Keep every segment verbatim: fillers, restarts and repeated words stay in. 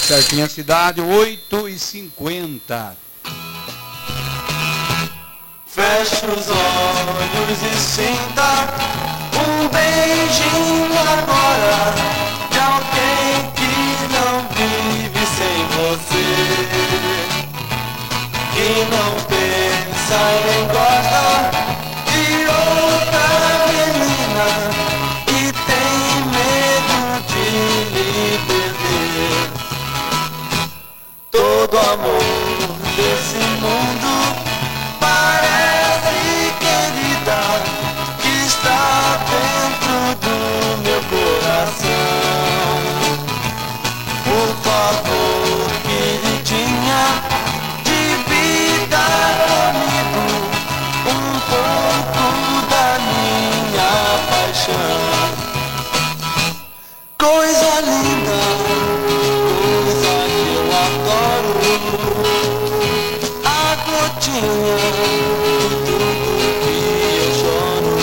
certinha a cidade, oito e cinquenta. Feche os olhos e sinta um beijinho agora de alguém que não vive sem você, que não pensa e nem gosta de outra menina e tem medo de lhe perder. Todo amor desse mundo parece, querida, que está dentro do meu coração. Por favor, queridinha, divida comigo um pouco da minha paixão. Coisa linda, coisa que eu adoro, a gotinha de tudo que eu choro.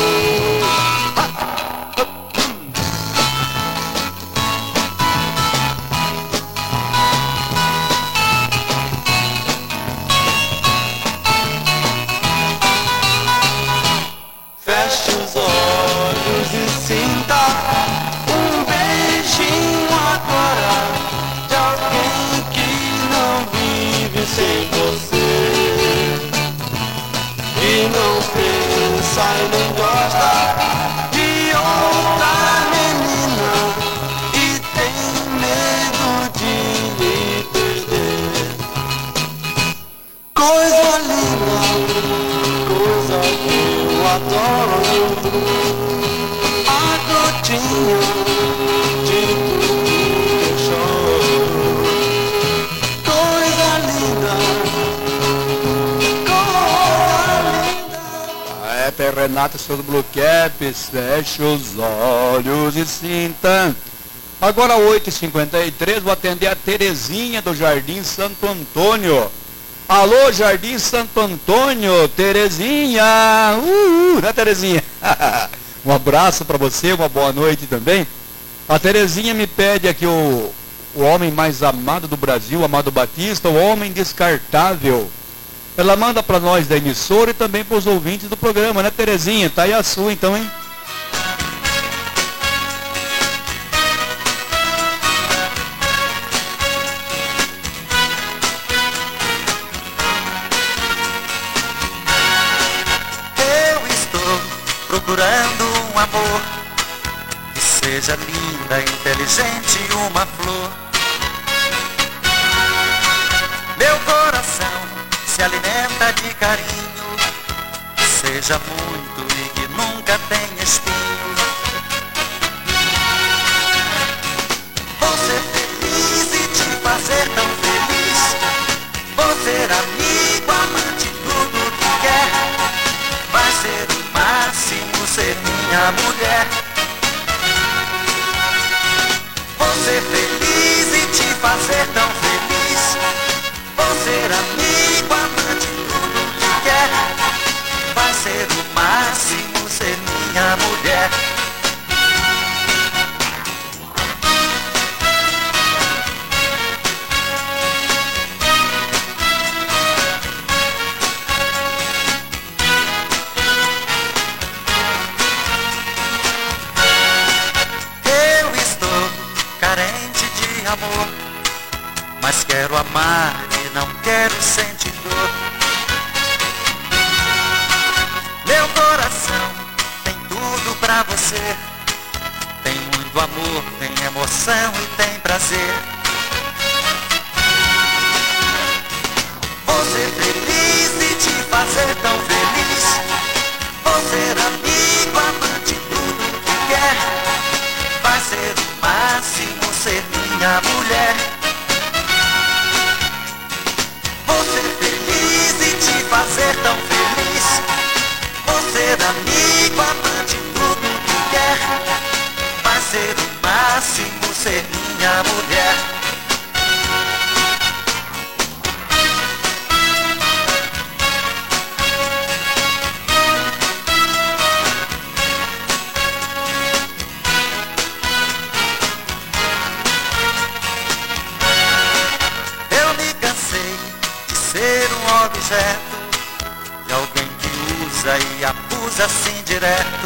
Feche os olhos e sinta um beijinho agora de alguém que não vive sem você, e não pensa e nem gosta de outra menina e tem medo de lhe perder. Coisa linda, coisa que eu adoro, a gotinha de tudo que eu choro. Coisa linda, É, Pé Renato, seu do Blue Caps, feche os olhos e sinta. Agora oito e cinquenta e três, vou atender a Terezinha do Jardim Santo Antônio. Alô, Jardim Santo Antônio, Terezinha, uh, né, Terezinha? Um abraço para você, uma boa noite também. A Terezinha me pede aqui o, o homem mais amado do Brasil, Amado Batista, o homem descartável. Ela manda para nós da emissora e também para os ouvintes do programa, né, Terezinha? Tá aí a sua então, hein? eu estou procurando um amor que seja linda, inteligente e uma flor. Meu coração se alimenta de carinho, que seja muito e que nunca tenha espinho. Vou ser feliz e te fazer tão feliz, vou ser amigo, amante, tudo que quer. Vai ser o máximo ser minha mulher. Vou ser feliz e te fazer tão feliz, vou ser amigo, amante, tudo que quer. Vai ser o máximo ser minha mulher. Eu estou carente de amor, mas quero amar e não quero sentir dor. Meu coração tem tudo pra você, tem muito amor, tem emoção e tem prazer. Vou ser feliz e te fazer tão feliz, vou ser amigo, amante, tudo que quer. Vai ser o máximo ser minha mulher. Vou ser feliz e te fazer tão feliz, vou ser amigo, amante, tudo que quer. Vai ser o máximo ser minha mulher. afeto de alguém que usa e abusa assim direto.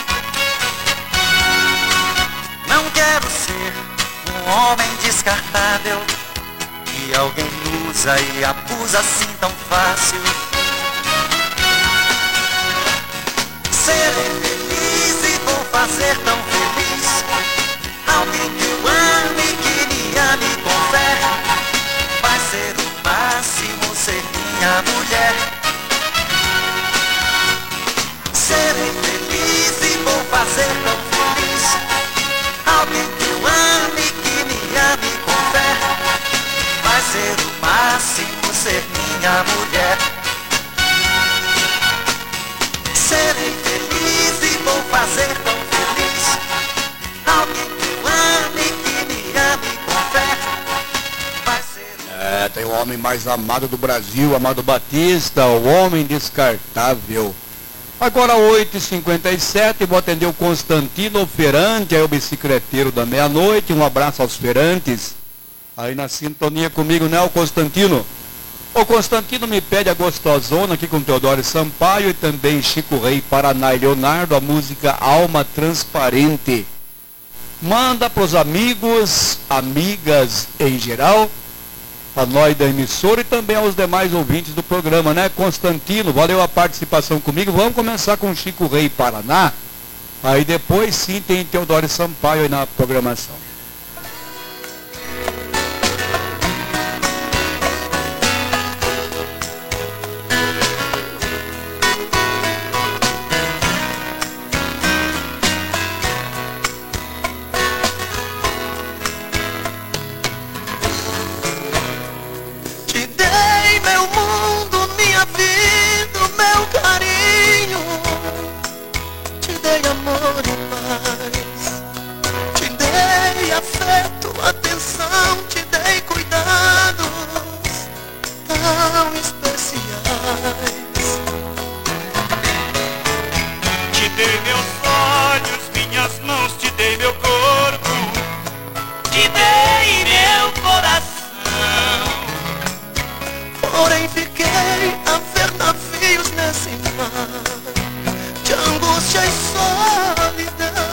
Não quero ser um homem descartável que alguém usa e abusa assim tão fácil. Serei feliz e vou fazer tão feliz alguém que eu ame e que me ame com fé. Vai ser o máximo ser minha mulher. Serei feliz e vou fazer tão feliz alguém que eu ame e que me ame com fé. Vai ser o máximo ser minha mulher. Serei feliz e vou fazer tão feliz alguém que eu ame e que me ame com fé. Vai ser o... É, tem o homem mais amado do Brasil, Amado Batista, o homem descartável. Agora oito e cinquenta e sete, vou atender o Constantino Ferrante, aí o bicicleteiro da meia-noite. Um abraço aos Ferrantes, aí na sintonia comigo, né, o Constantino? O Constantino me pede a gostosona aqui com Teodoro Sampaio e também Chico Rei, Paraná e Leonardo, a música Alma Transparente. Manda para os amigos, amigas em geral, a nós da emissora e também aos demais ouvintes do programa, né, Constantino? Valeu a participação comigo. Vamos começar com Chico Rei, Paraná. Aí depois sim tem Teodoro Sampaio aí na programação. Amor e paz, te dei afeto, atenção, te dei cuidados tão especiais. Te dei meus olhos, minhas mãos, te dei meu corpo, te dei meu coração. Porém fiquei a ver navios nesse mar de angústia e solidão.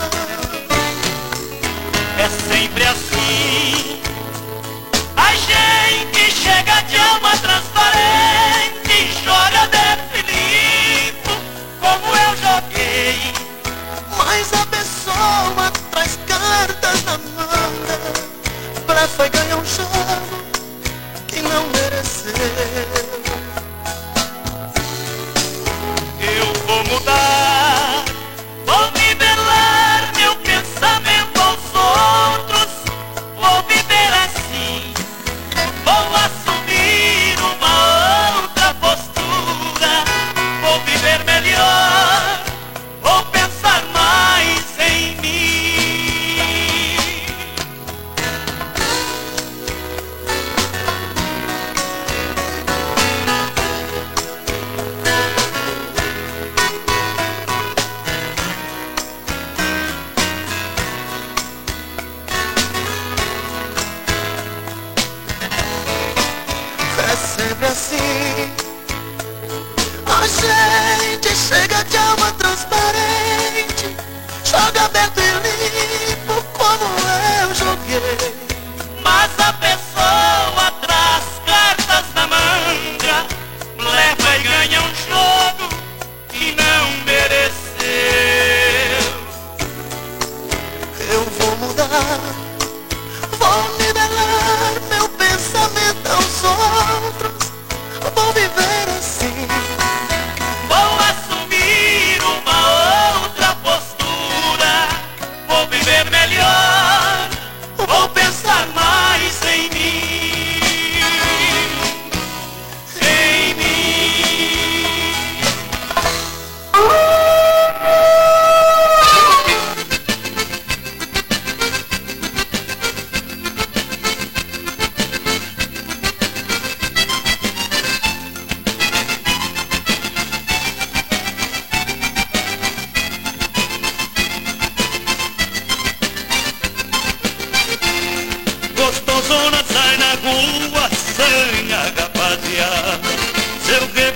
É sempre assim, a gente chega de alma transparente, joga de Filipe, como eu joguei. Mas a pessoa traz cartas na manga, blefa e ganha um jogo que não mereceu. Eu vou mudar, vou nivelar meu pensamento aos outros, vou viver assim, vou assumir uma outra postura, vou viver melhor, vou pensar mais em mim. É sempre assim, a gente chega de alma transparente, joga aberto e limpo como eu joguei. Mas a pessoa traz cartas na manga, leva e ganha um jogo que não mereceu. Eu vou mudar, vou nivelar meu pensamento aos outros, vou viver assim. Vou assumir uma outra postura, vou viver melhor, vou pensar mais em mim, em mim. Gostosona sai na rua, sanha rapaziada, seu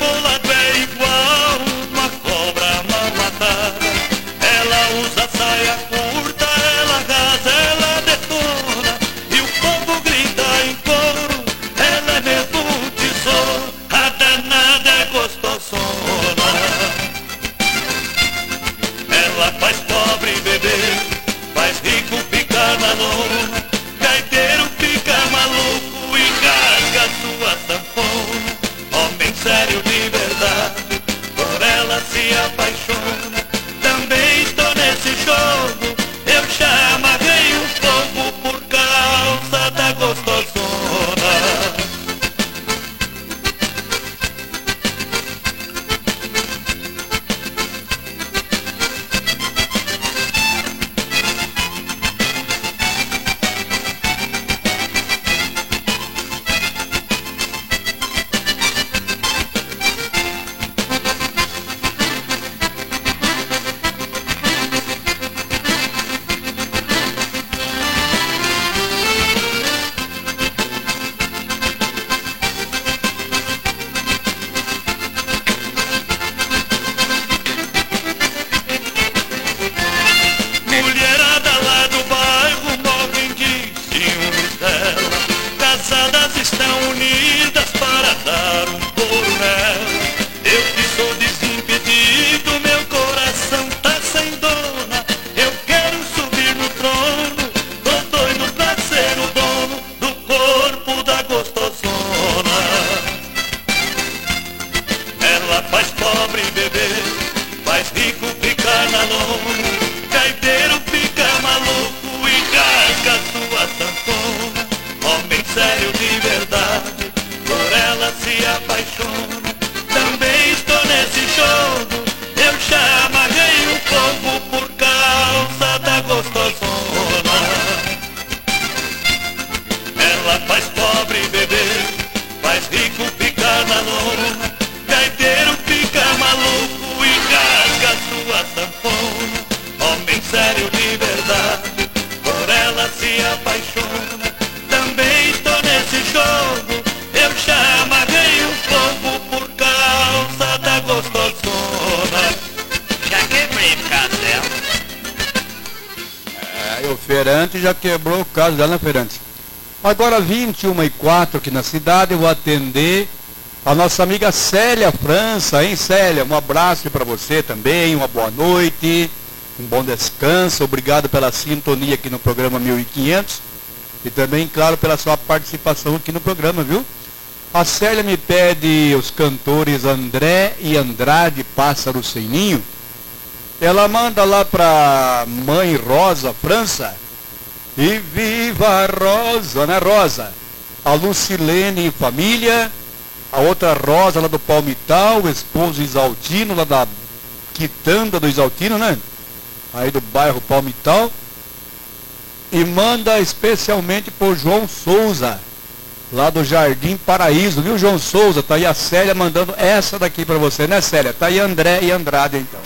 Feirante já quebrou o caso dela na Feirante. Agora vinte e uma e quatro aqui na cidade, eu vou atender a nossa amiga Célia França, hein Célia? Um abraço para você também, uma boa noite, um bom descanso, obrigado pela sintonia aqui no programa mil e quinhentos e também, claro, pela sua participação aqui no programa, viu? A Célia me pede os cantores André e Andrade, Pássaro Sem Ninho. Ela manda lá para mãe Rosa França. E viva a Rosa, né Rosa? A Lucilene e família. A outra Rosa lá do Palmital, o esposo Isaltino, lá da Quitanda do Isaltino, né? Aí do bairro Palmital. E manda especialmente por João Souza, lá do Jardim Paraíso, viu João Souza? Tá aí a Célia mandando essa daqui para você, né Célia? Tá aí André e Andrade então.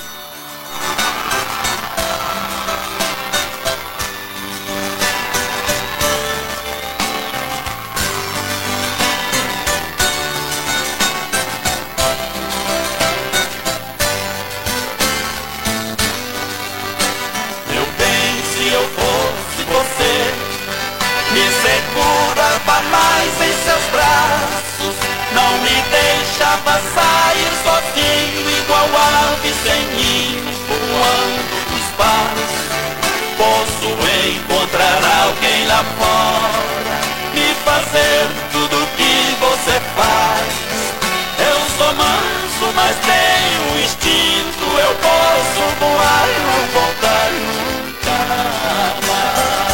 Meu bem, se eu fosse você, me segurava mais em seus braços, não me deixava sair sozinho, igual ave sem ninho, voando no espaço. Posso encontrar alguém lá fora, me fazer tudo que você faz. Eu sou manso, mas tenho um instinto, eu posso voar e não voltar nunca mais.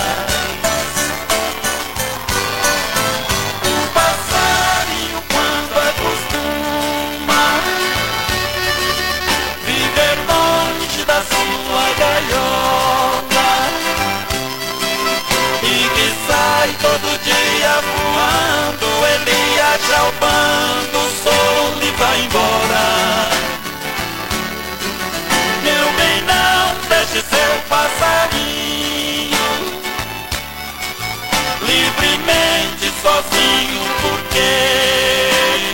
Todo dia voando, ele acha o bando, o sol e vai embora. Meu bem, não deixe seu passarinho livremente sozinho, porque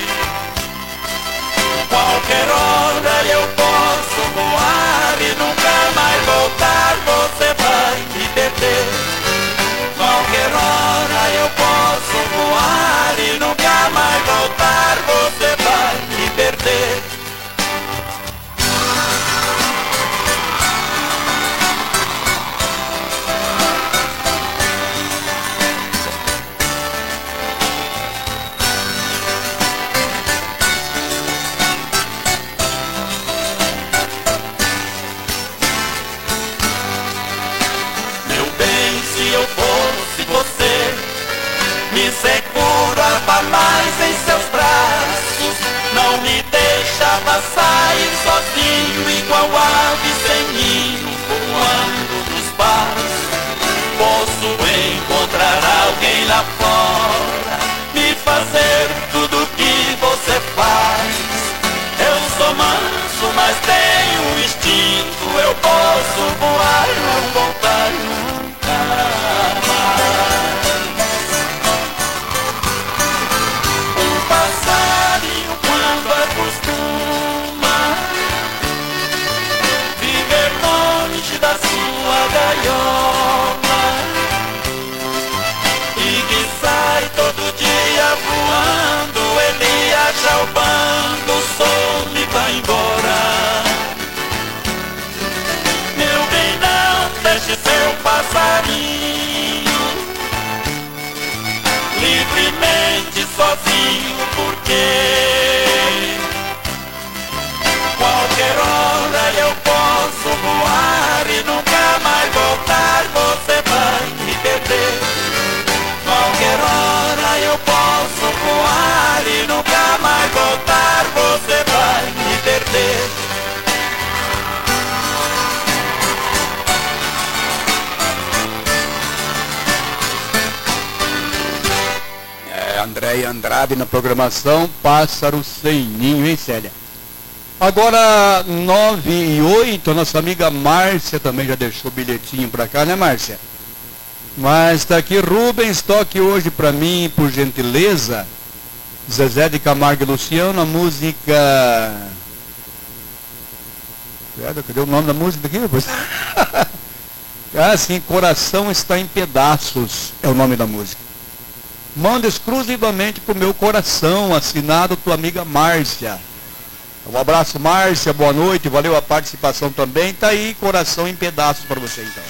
qualquer hora eu posso voar e nunca mais voltar, você vai me perder. Qualquer hora eu posso voar e nunca mais voltar, você vai me perder. Meu bem, se eu fosse você, me segurava mais em seus braços, não me deixava sair sozinho, igual ave sem ninho, voando no espaço. Posso encontrar alguém lá fora, me fazer tudo que você faz. Eu sou manso, mas tenho um instinto, eu posso voar e não voltar nunca mais. Um passarinho quando acostuma viver longe da sua gaiola e que sai todo dia voando, ele acha o bando, o sol e vai embora. Meu bem, não deixe seu passarinho livremente sozinho, porque qualquer hora eu posso voar e nunca mais voltar, você vai me perder. Qualquer hora eu posso voar e nunca mais voltar, você vai me perder. André e Andrade na programação, Pássaro Sem Ninho, hein Célia? Agora, nove e oito, a nossa amiga Márcia também já deixou o bilhetinho pra cá, né Márcia? Mas tá aqui, Rubens, toque hoje pra mim, por gentileza, Zezé de Camargo e Luciano, a música... Cadê o nome da música aqui? É assim, Coração Está em Pedaços, é o nome da música. Manda exclusivamente pro meu coração, assinado tua amiga Márcia. Um abraço, Márcia, boa noite, valeu a participação também. Tá aí, Coração em Pedaços para você então.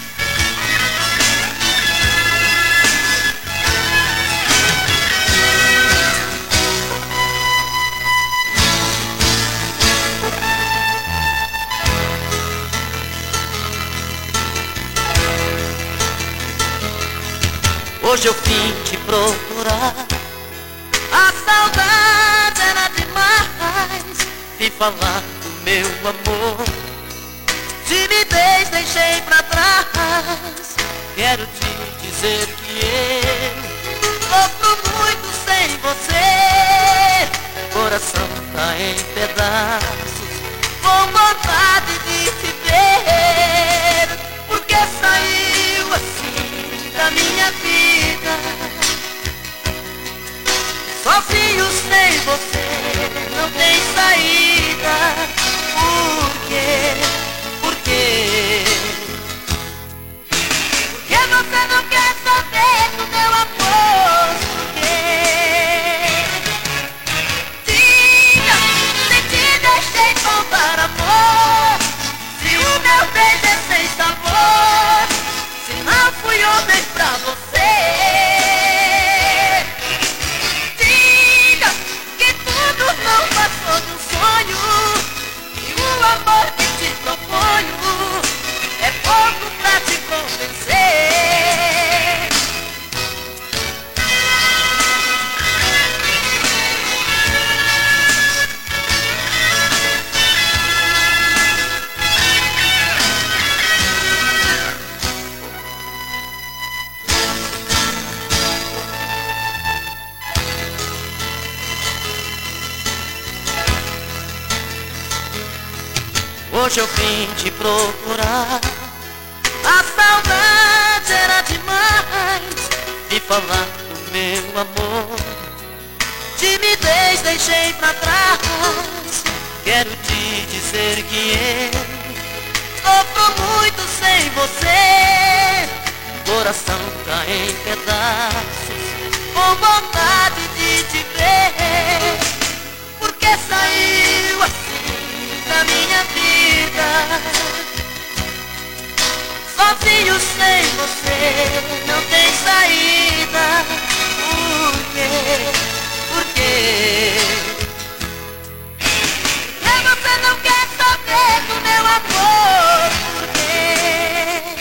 Hoje eu vim te procurar, a saudade era demais, vim falar do meu amor, timidez deixei pra trás, quero te dizer que eu sofro muito sem você, coração tá em pedaços, com vontade de te ver, porque saiu assim da minha vida, sozinho sem você não tem saída. Por quê? Por quê? Porque você não quer saber do meu amor? Por quê? Diga, se te deixei faltar amor, se o meu beijo é sem sabor, se não fui homem pra você. Diga que tudo não passou de um sonho, e o amor que te proponho é pouco pra te convencer. Hoje eu vim te procurar, a saudade era demais, vim falar do meu amor, timidez deixei pra trás, quero te dizer que eu sofro muito sem você, coração tá em pedaços, com vontade de te ver, porque saiu assim da minha vida, sozinho sem você não tem saída. Por quê? Por quê? E você não quer saber do meu amor? Por quê?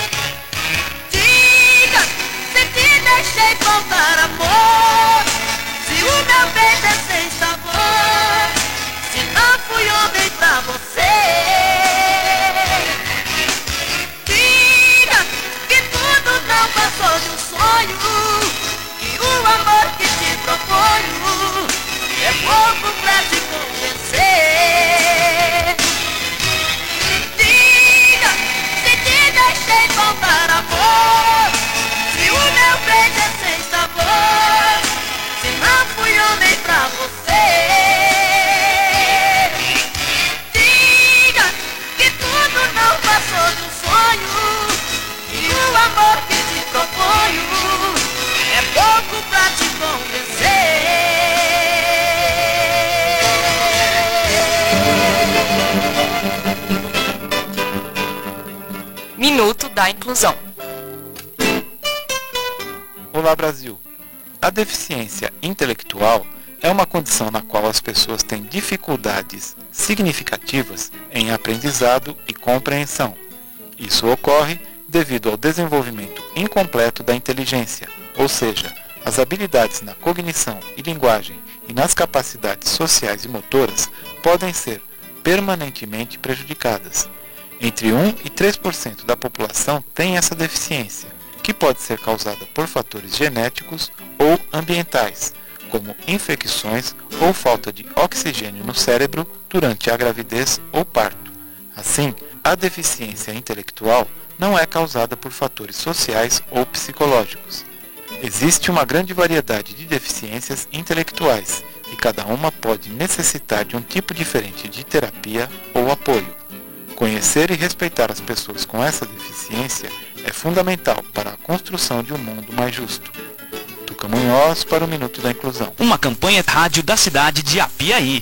Diga, se te deixei faltar amor, se o meu beijo é sem sabor, se não fui homem pra você. Diga que tudo não passou de um sonho, que o amor que te proponho é pouco pra te convencer. Diga, se te deixei faltar amor, se o meu beijo é sem sabor, se não fui homem pra você. Diga que tudo não passou de um sonho, e o amor que te proponho é pouco pra te convencer. Minuto da Inclusão. Olá, Brasil! A deficiência intelectual é uma condição na qual as pessoas têm dificuldades significativas em aprendizado e compreensão. Isso ocorre devido ao desenvolvimento incompleto da inteligência, ou seja, as habilidades na cognição e linguagem e nas capacidades sociais e motoras podem ser permanentemente prejudicadas. Entre um e três por cento da população tem essa deficiência, que pode ser causada por fatores genéticos ou ambientais, como infecções ou falta de oxigênio no cérebro durante a gravidez ou parto. Assim, a deficiência intelectual não é causada por fatores sociais ou psicológicos. Existe uma grande variedade de deficiências intelectuais e cada uma pode necessitar de um tipo diferente de terapia ou apoio. Conhecer e respeitar as pessoas com essa deficiência é fundamental para a construção de um mundo mais justo. Tuca Munhoz para o Minuto da Inclusão. Uma campanha rádio da cidade de Apiaí.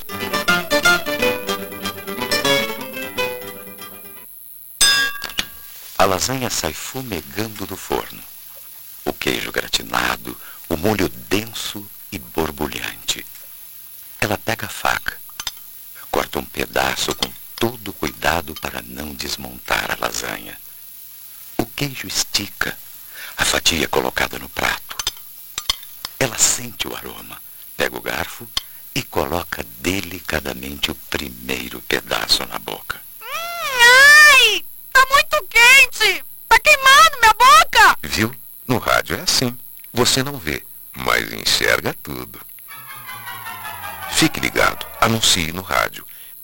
A lasanha sai fumegando do forno. O queijo gratinado, o molho denso e borbulhante. Ela pega a faca, corta um pedaço com todo cuidado para não desmontar a lasanha. O queijo estica, a fatia é colocada no prato. Ela sente o aroma, pega o garfo e coloca delicadamente o primeiro pedaço na boca. Ai! Tá muito quente! Tá queimando minha boca! Viu? No rádio é assim. Você não vê, mas enxerga tudo. Fique ligado, anuncie no rádio.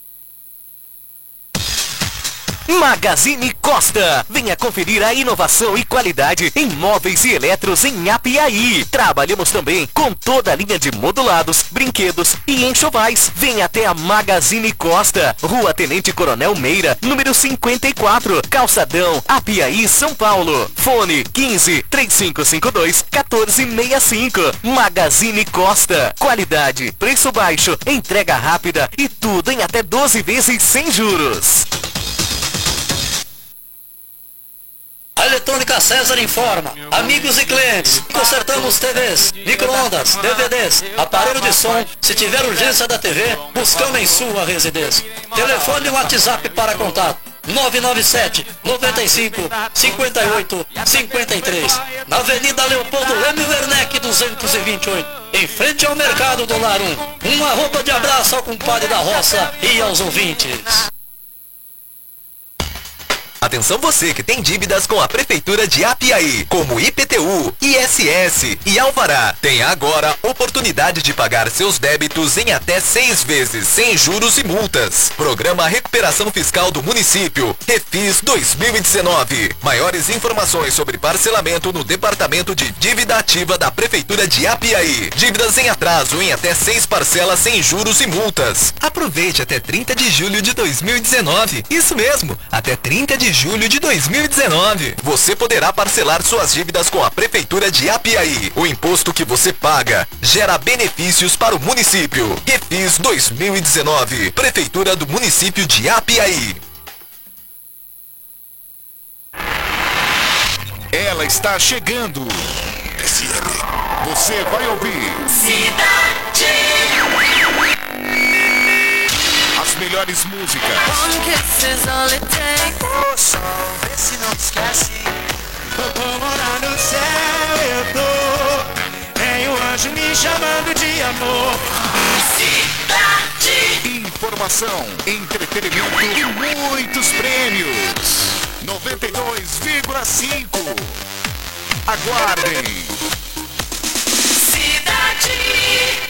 Magazine Costa. Venha conferir a inovação e qualidade em móveis e eletros em Apiaí. Trabalhamos também com toda a linha de modulados, brinquedos e enxovais. Venha até a Magazine Costa, Rua Tenente Coronel Meira, número cinquenta e quatro, Calçadão, Apiaí, São Paulo. Fone quinze, três cinco cinco dois, quatorze sessenta e cinco. Magazine Costa. Qualidade, preço baixo, entrega rápida e tudo em até doze vezes sem juros. A Eletrônica César informa, amigos e clientes, consertamos T Vs, micro-ondas, D V Ds, aparelho de som, se tiver urgência da T V, buscamos em sua residência. Telefone e WhatsApp para contato, nove nove sete, nove cinco, cinco oito, cinco três, na Avenida Leopoldo Leme Werneck duzentos e vinte e oito, em frente ao Mercado do Lar um. Uma roupa de abraço ao compadre da roça e aos ouvintes. Atenção você que tem dívidas com a Prefeitura de Apiaí, como I P T U, I S S e Alvará. Tem agora oportunidade de pagar seus débitos em até seis vezes, sem juros e multas. Programa Recuperação Fiscal do Município, Refis dois mil e dezenove. Maiores informações sobre parcelamento no Departamento de Dívida Ativa da Prefeitura de Apiaí. Dívidas em atraso em até seis parcelas sem juros e multas. Aproveite até trinta de julho de dois mil e dezenove. Isso mesmo, até trinta de julho de dois mil e dezenove. Você poderá parcelar suas dívidas com a Prefeitura de Apiaí. O imposto que você paga gera benefícios para o município. Refis dois mil e dezenove. Prefeitura do município de Apiaí. Ela está chegando. S M. Você vai ouvir. Cidade. As melhores músicas. One kiss is all it takes. Oh, sol, vê se não te esquece. Vou morar no céu, eu tô. Tem um anjo me chamando de amor. Cidade. Informação, entretenimento e muitos prêmios. noventa e dois vírgula cinco. Aguardem. Cidade.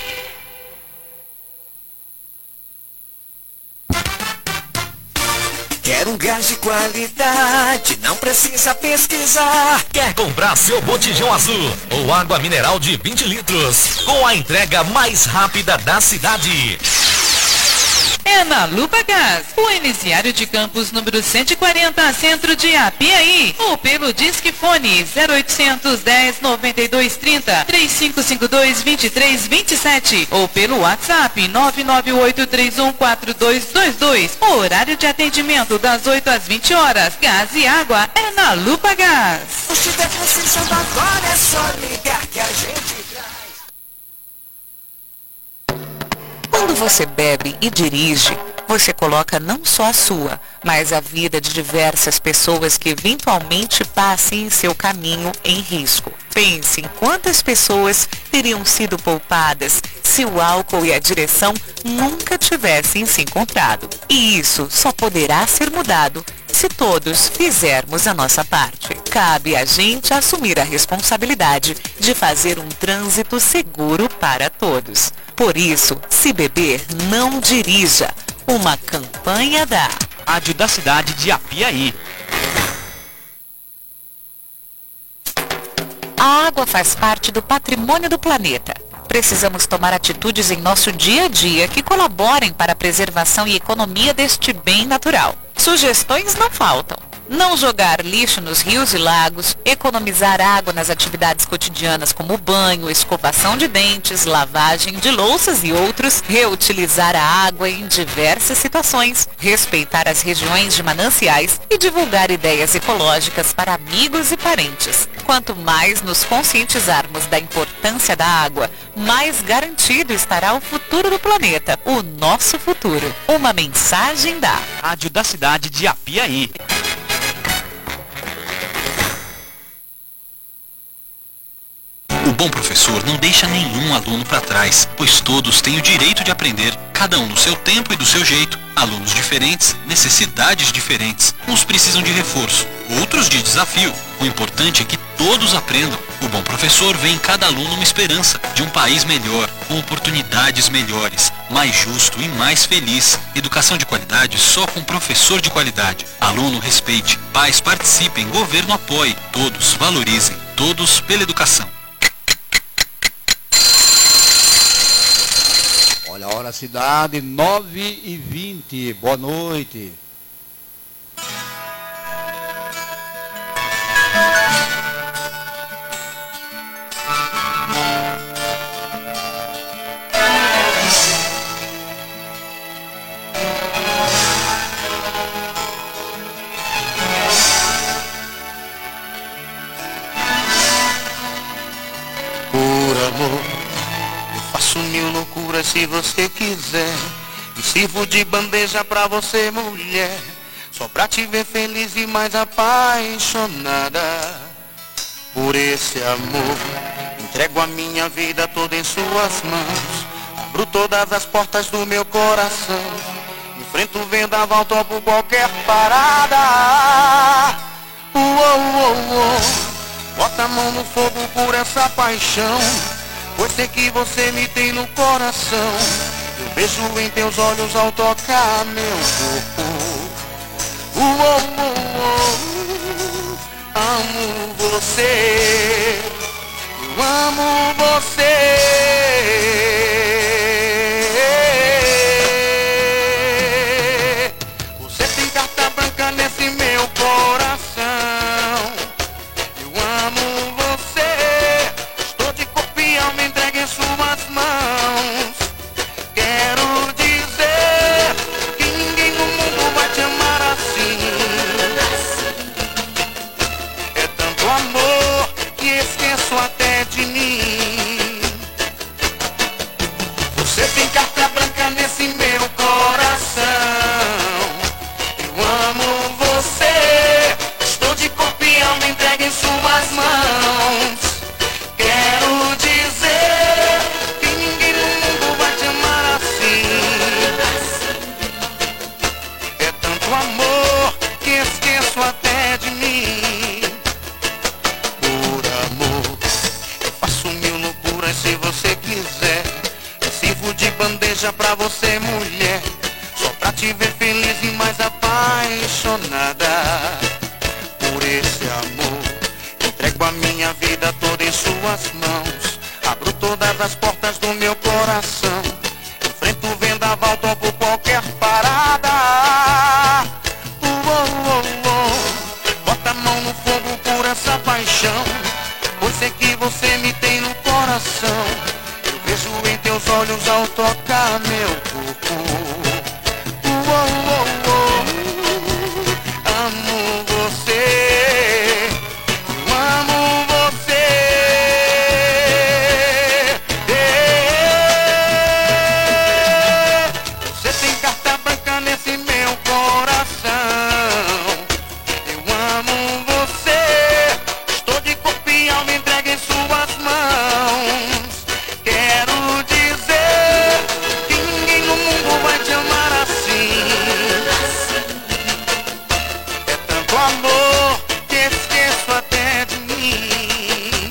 Quer um gás de qualidade, não precisa pesquisar. Quer comprar seu botijão azul ou água mineral de vinte litros com a entrega mais rápida da cidade? É na Lupa Gás, o Elisiário de Campos, número cento e quarenta, centro de Apiaí. Ou pelo Disque Fone zero oitocentos, dez, noventa e dois, trinta, três cinco cinco dois, vinte e três vinte e sete. Ou pelo WhatsApp nove nove oito três um quatro dois dois dois. O horário de atendimento das oito às vinte horas. Gás e água é na Lupa Gás. O Chita precisando agora, é só ligar que a gente... Quando você bebe e dirige, você coloca não só a sua, mas a vida de diversas pessoas que eventualmente passem em seu caminho em risco. Pense em quantas pessoas teriam sido poupadas se o álcool e a direção nunca tivessem se encontrado. E isso só poderá ser mudado se todos fizermos a nossa parte. Cabe a gente assumir a responsabilidade de fazer um trânsito seguro para todos. Por isso, se beber, não dirija. Uma campanha da Rádio da cidade de Apiaí. A água faz parte do patrimônio do planeta. Precisamos tomar atitudes em nosso dia a dia que colaborem para a preservação e economia deste bem natural. Sugestões não faltam. Não jogar lixo nos rios e lagos, economizar água nas atividades cotidianas como banho, escovação de dentes, lavagem de louças e outros, reutilizar a água em diversas situações, respeitar as regiões de mananciais e divulgar ideias ecológicas para amigos e parentes. Quanto mais nos conscientizarmos da importância da água, mais garantido estará o futuro do planeta, o nosso futuro. Uma mensagem da Rádio da Cidade de Apiaí. O bom professor não deixa nenhum aluno para trás, pois todos têm o direito de aprender, cada um no seu tempo e do seu jeito. Alunos diferentes, necessidades diferentes. Uns precisam de reforço, outros de desafio. O importante é que todos aprendam. O bom professor vê em cada aluno uma esperança de um país melhor, com oportunidades melhores, mais justo e mais feliz. Educação de qualidade só com professor de qualidade. Aluno respeite, pais participem, governo apoie. Todos valorizem, todos pela educação. Olha a hora, cidade, nove e vinte. Boa noite. Mil loucuras se você quiser. Me sirvo de bandeja pra você, mulher, só pra te ver feliz e mais apaixonada por esse amor. Entrego a minha vida toda em suas mãos, abro todas as portas do meu coração, enfrento o vendaval, topo qualquer parada. Uou, uou, uou. Bota a mão no fogo por essa paixão, pois sei que você me tem no coração. Eu vejo em teus olhos ao tocar meu corpo. Uou, uou, uou. Amo você, eu amo você. Você tem carta branca nesse meu coração. Eu amo você, estou de corpo e alma entregue em suas mãos. Quero dizer que ninguém no mundo vai te amar assim. É tanto amor que esqueço até de mim. Você tem carta branca nesse meu coração. Eu amo você, estou de corpo e alma entregue em suas mãos. Quero dizer que ninguém no mundo vai te amar assim. É tanto amor que esqueço até de mim. Por amor, eu faço mil loucuras se você quiser. Eu sirvo de bandeja pra você, mulher, só pra te ver feliz e mais apaixonada por esse amor. Entrego a minha vida toda em suas mãos, abro todas as portas do meu coração, enfrento o vendaval, topo qualquer parada. Uou, uou, uou. Bota a mão no fogo por essa paixão, pois sei que você me tem no coração. Eu vejo em teus olhos ao tocar meu corpo. Uou, uou, uou. Amo você, eu amo você. Você tem carta branca nesse meu coração. Eu amo você, estou de corpo e alma entregue em suas mãos. Quero dizer que ninguém no mundo vai te amar assim. É tanto amor que esqueço até de mim.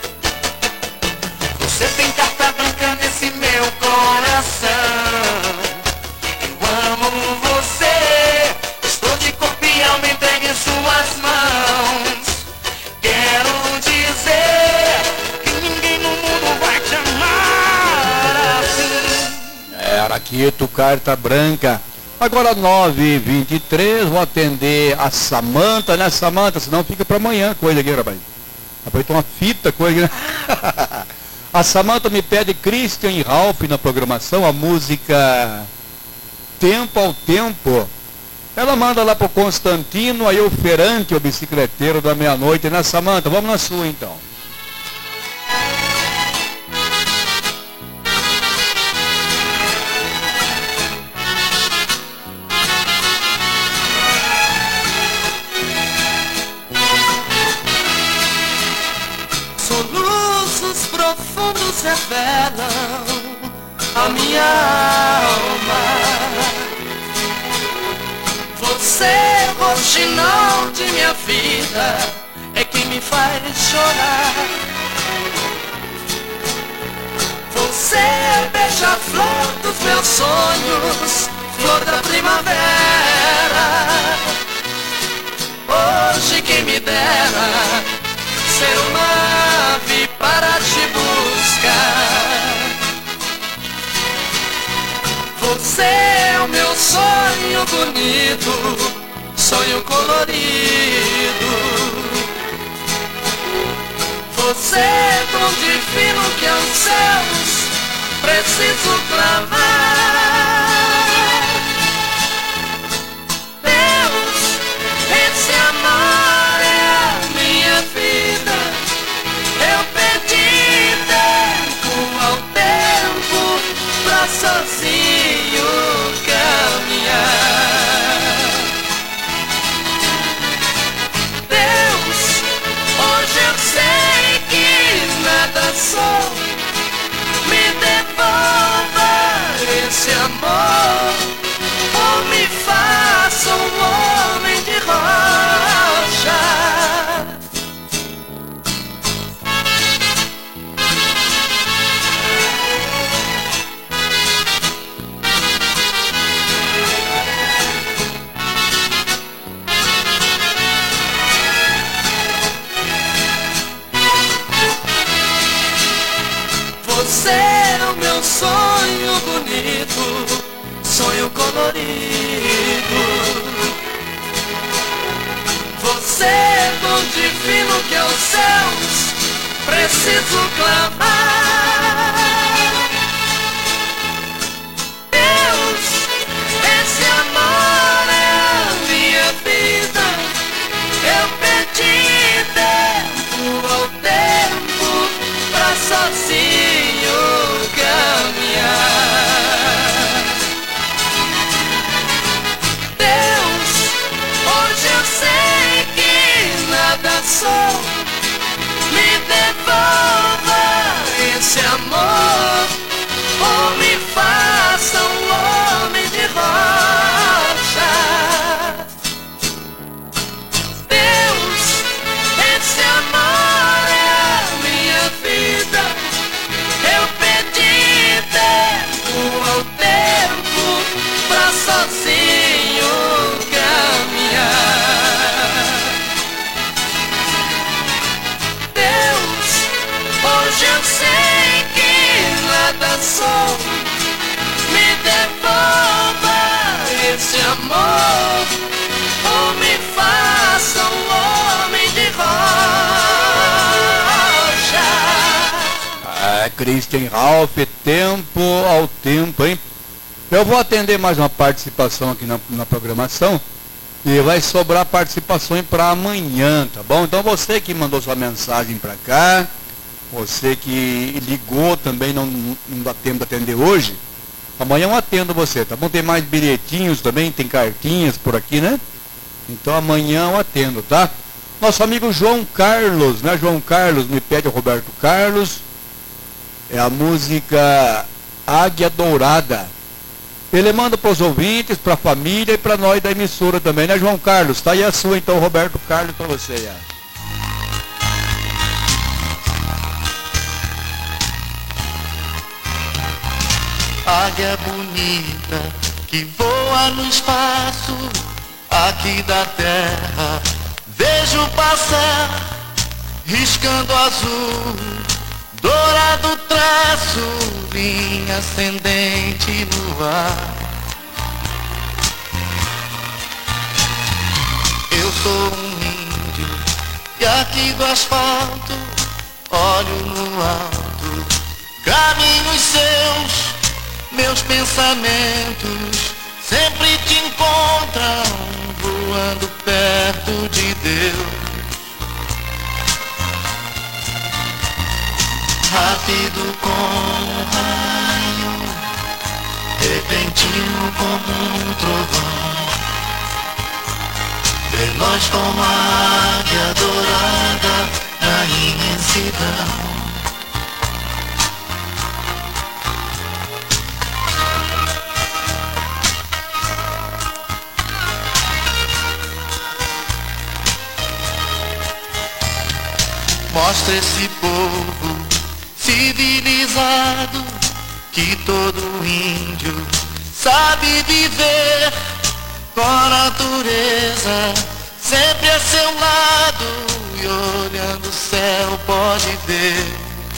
Você tem carta branca nesse meu coração. Eu amo você, estou de corpo e alma entregue em suas mãos. Quero dizer que ninguém no mundo vai te amar assim. É, Araqueto, carta branca. Agora nove e vinte e três, vou atender a Samanta, né, Samanta? Senão fica para amanhã coisa aqui, rapaz. Rapaz, tem uma fita, coisa aqui. A Samanta me pede Christian e Ralph na programação, a música Tempo ao Tempo. Ela manda lá pro Constantino, aí o Ferante, o bicicleteiro da meia-noite, né, Samanta? Vamos na sua, então. Soluços profundos revelam a minha alma. Você, roxinol de minha vida, é quem me faz chorar. Você, beija-flor dos meus sonhos, flor da primavera. Hoje quem me dera ser uma ave para te buscar. Você é o meu sonho bonito, sonho colorido. Você é tão divino que aos céus preciso clamar. Deus, esse amor é a minha vida. Eu pedi tempo ao tempo pra sozinho caminhar. Deus, hoje eu sei que nada sou. Me devolva esse amor, ou me faça um homem de rocha. Você é o meu sonho bonito, sonho colorido. Você é tão divino que aos céus preciso clamar. Deus, esse amor é a minha vida. Eu pedi tempo ao tempo pra sozinho caminhar. Deus, hoje eu sei que nada sou. Me devolva esse amor, ou me faça um homem de rocha. Deus, esse amor é a minha vida. Eu pedi tempo ao tempo pra sozinho caminhar. Deus, hoje eu sei que nada sou. Me devolva esse amor, ou me faça um homem de rocha. Ah, Christian Ralph, tempo ao tempo, hein? Eu vou atender mais uma participação aqui na, na programação e vai sobrar participações para amanhã, tá bom? Então você que mandou sua mensagem para cá, você que ligou também, não, não dá tempo de atender hoje, amanhã eu atendo você, tá bom? Tem mais bilhetinhos também, tem cartinhas por aqui, né? Então amanhã eu atendo, tá? Nosso amigo João Carlos, né? João Carlos me pede o Roberto Carlos. É a música Águia Dourada. Ele manda para os ouvintes, para a família e para nós da emissora também, né, João Carlos? Tá aí a sua, então, Roberto Carlos, para você. Já. Águia bonita que voa no espaço aqui da terra, vejo passar riscando azul, dourado traço, linha ascendente no ar. sou um índio e aqui do asfalto olho no alto, caminhos seus, meus pensamentos sempre te encontram voando perto de Deus. Rápido como um raio, repentino como um trovão, veloz como a águia dourada na imensidão. Mostra esse povo civilizado que todo índio sabe viver com a natureza sempre a seu lado e olhando o céu pode ver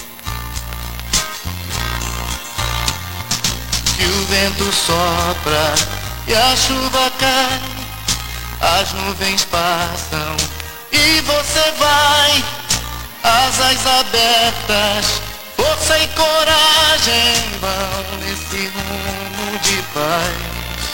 que o vento sopra e a chuva cai, as nuvens passam e você vai, asas abertas, força e coragem vão nesse rumo de paz.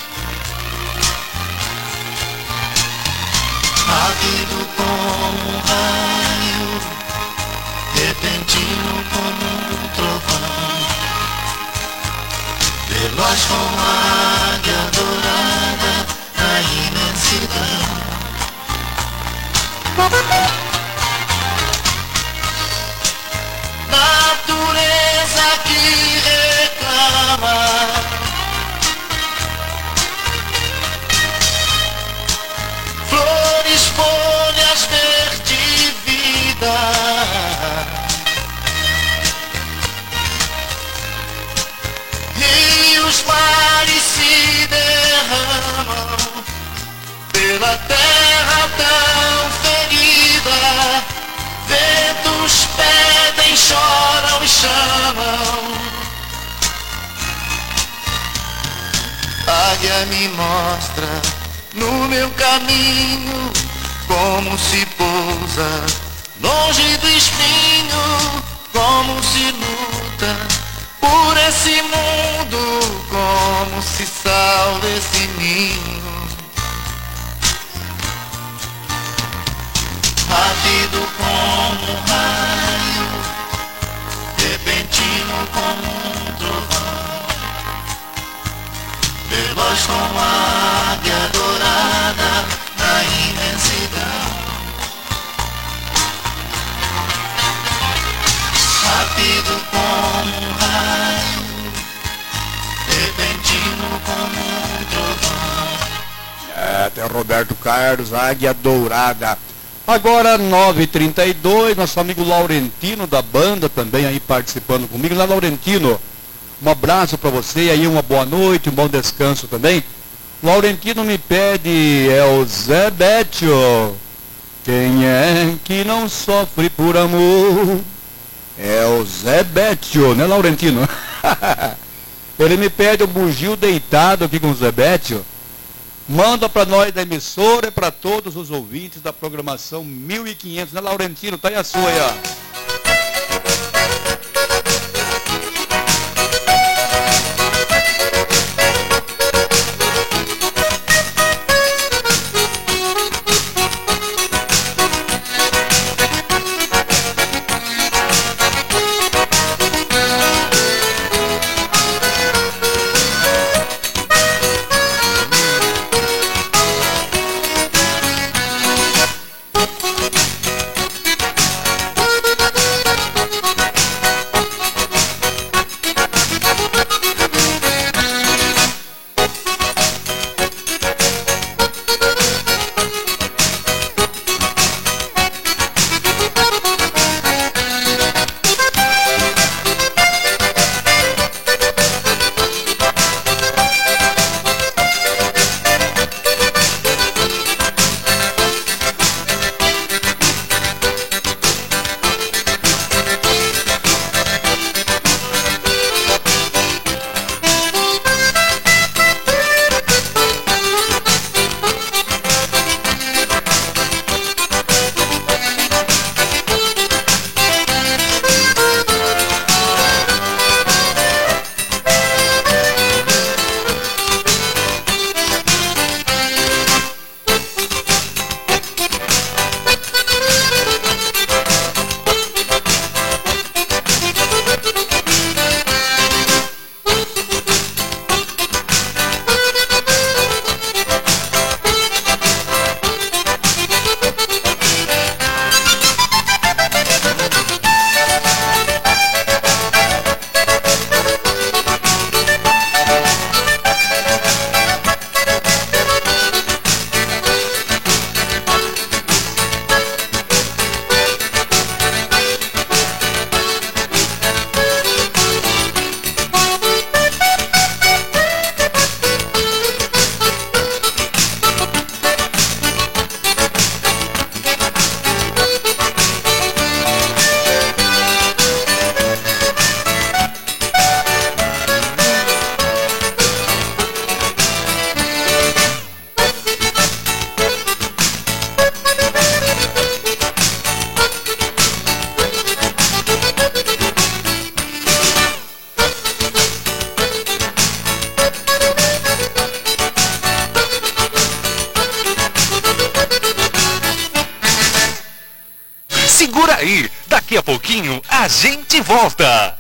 Rápido como um raio, repentino como um trovão, veloz como a águia dourada na imensidão. Natureza que reclama, flores, folhas, verde vida, rios, mares se derramam pela terra tão ferida, ventos pedem, choram e chamam. Águia me mostra no meu caminho como se pousa longe do espinho, como se luta por esse mundo, como se salva esse ninho. Rápido como um raio, repentino como um trovão, veloz como a águia dourada na imensidão. Rápido como um raio, repentino como um trovão. É, tem o Roberto Carlos, Águia Dourada. Agora nove e trinta e dois, nosso amigo Laurentino da banda também aí participando comigo. Lá, Laurentino, um abraço para você aí, uma boa noite, um bom descanso também. Laurentino me pede, é o Zé Bétio. Quem é que não sofre por amor? É o Zé Bétio, né, Laurentino? Ele me pede o bugio deitado aqui com o Zé Bétio. Manda para nós da emissora e para todos os ouvintes da programação mil e quinhentos, né, Laurentino? Tá aí a sua aí, ó. pouquinho a gente volta.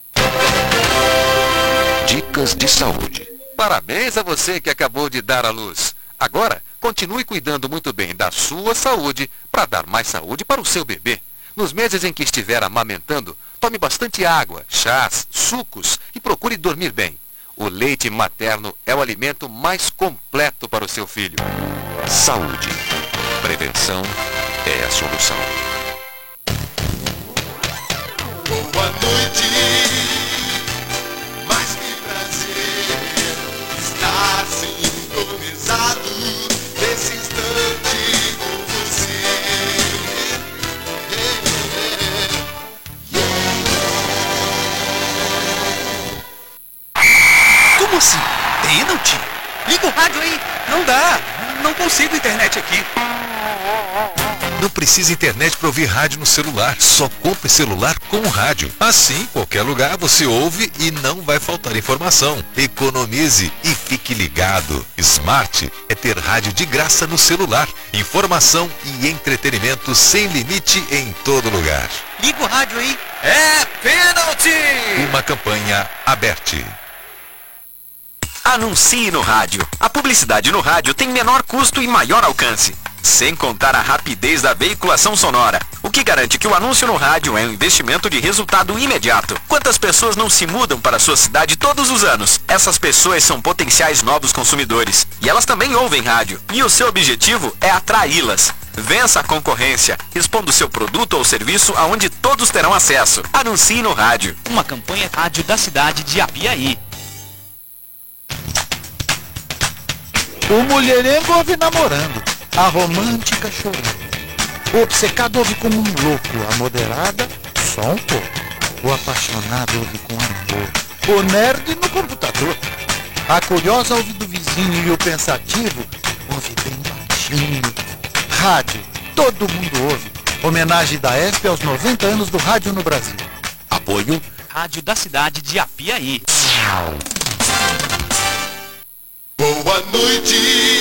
Dicas de saúde. Parabéns a você que acabou de dar à luz. Agora, continue cuidando muito bem da sua saúde para dar mais saúde para o seu bebê. Nos meses em que estiver amamentando, tome bastante água, chás, sucos e procure dormir bem. O leite materno é o alimento mais completo para o seu filho. Saúde. Prevenção é a solução. Boa noite, mais que prazer estar sintonizado nesse instante com você. Como assim? Pênalti? Liga o rádio aí. Não dá. Não consigo internet aqui. Não precisa internet para ouvir rádio no celular. Só compre celular com rádio. Assim, qualquer lugar você ouve e não vai faltar informação. Economize e fique ligado. Smart é ter rádio de graça no celular. Informação e entretenimento sem limite em todo lugar. Liga o rádio aí. É pênalti! Uma campanha aberta. Anuncie no rádio. A publicidade no rádio tem menor custo e maior alcance, sem contar a rapidez da veiculação sonora, o que garante que o anúncio no rádio é um investimento de resultado imediato. Quantas pessoas não se mudam para a sua cidade todos os anos? Essas pessoas são potenciais novos consumidores e elas também ouvem rádio. E o seu objetivo é atraí-las. Vença a concorrência, expondo seu produto ou serviço aonde todos terão acesso. Anuncie no rádio. Uma campanha rádio da cidade de Apiaí. O mulherengo ouve namorando, a romântica chorando. O obcecado ouve como um louco, a moderada só um pouco. O apaixonado ouve com amor, o nerd no computador. A curiosa ouve do vizinho e o pensativo ouve bem baixinho. Rádio, todo mundo ouve. Homenagem da E S P aos noventa anos do rádio no Brasil. Apoio Rádio da cidade de Apiaí. Boa noite,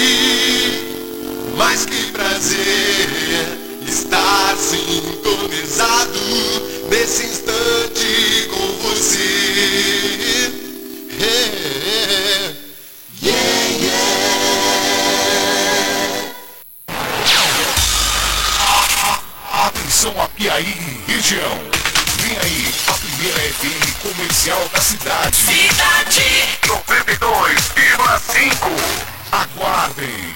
mais que prazer estar sintonizado nesse instante com você. Yeah, yeah, yeah. Atenção Apiaí, região. Vem aí, a primeira F M comercial da cidade. Cidade noventa e dois vírgula cinco. Aguardem.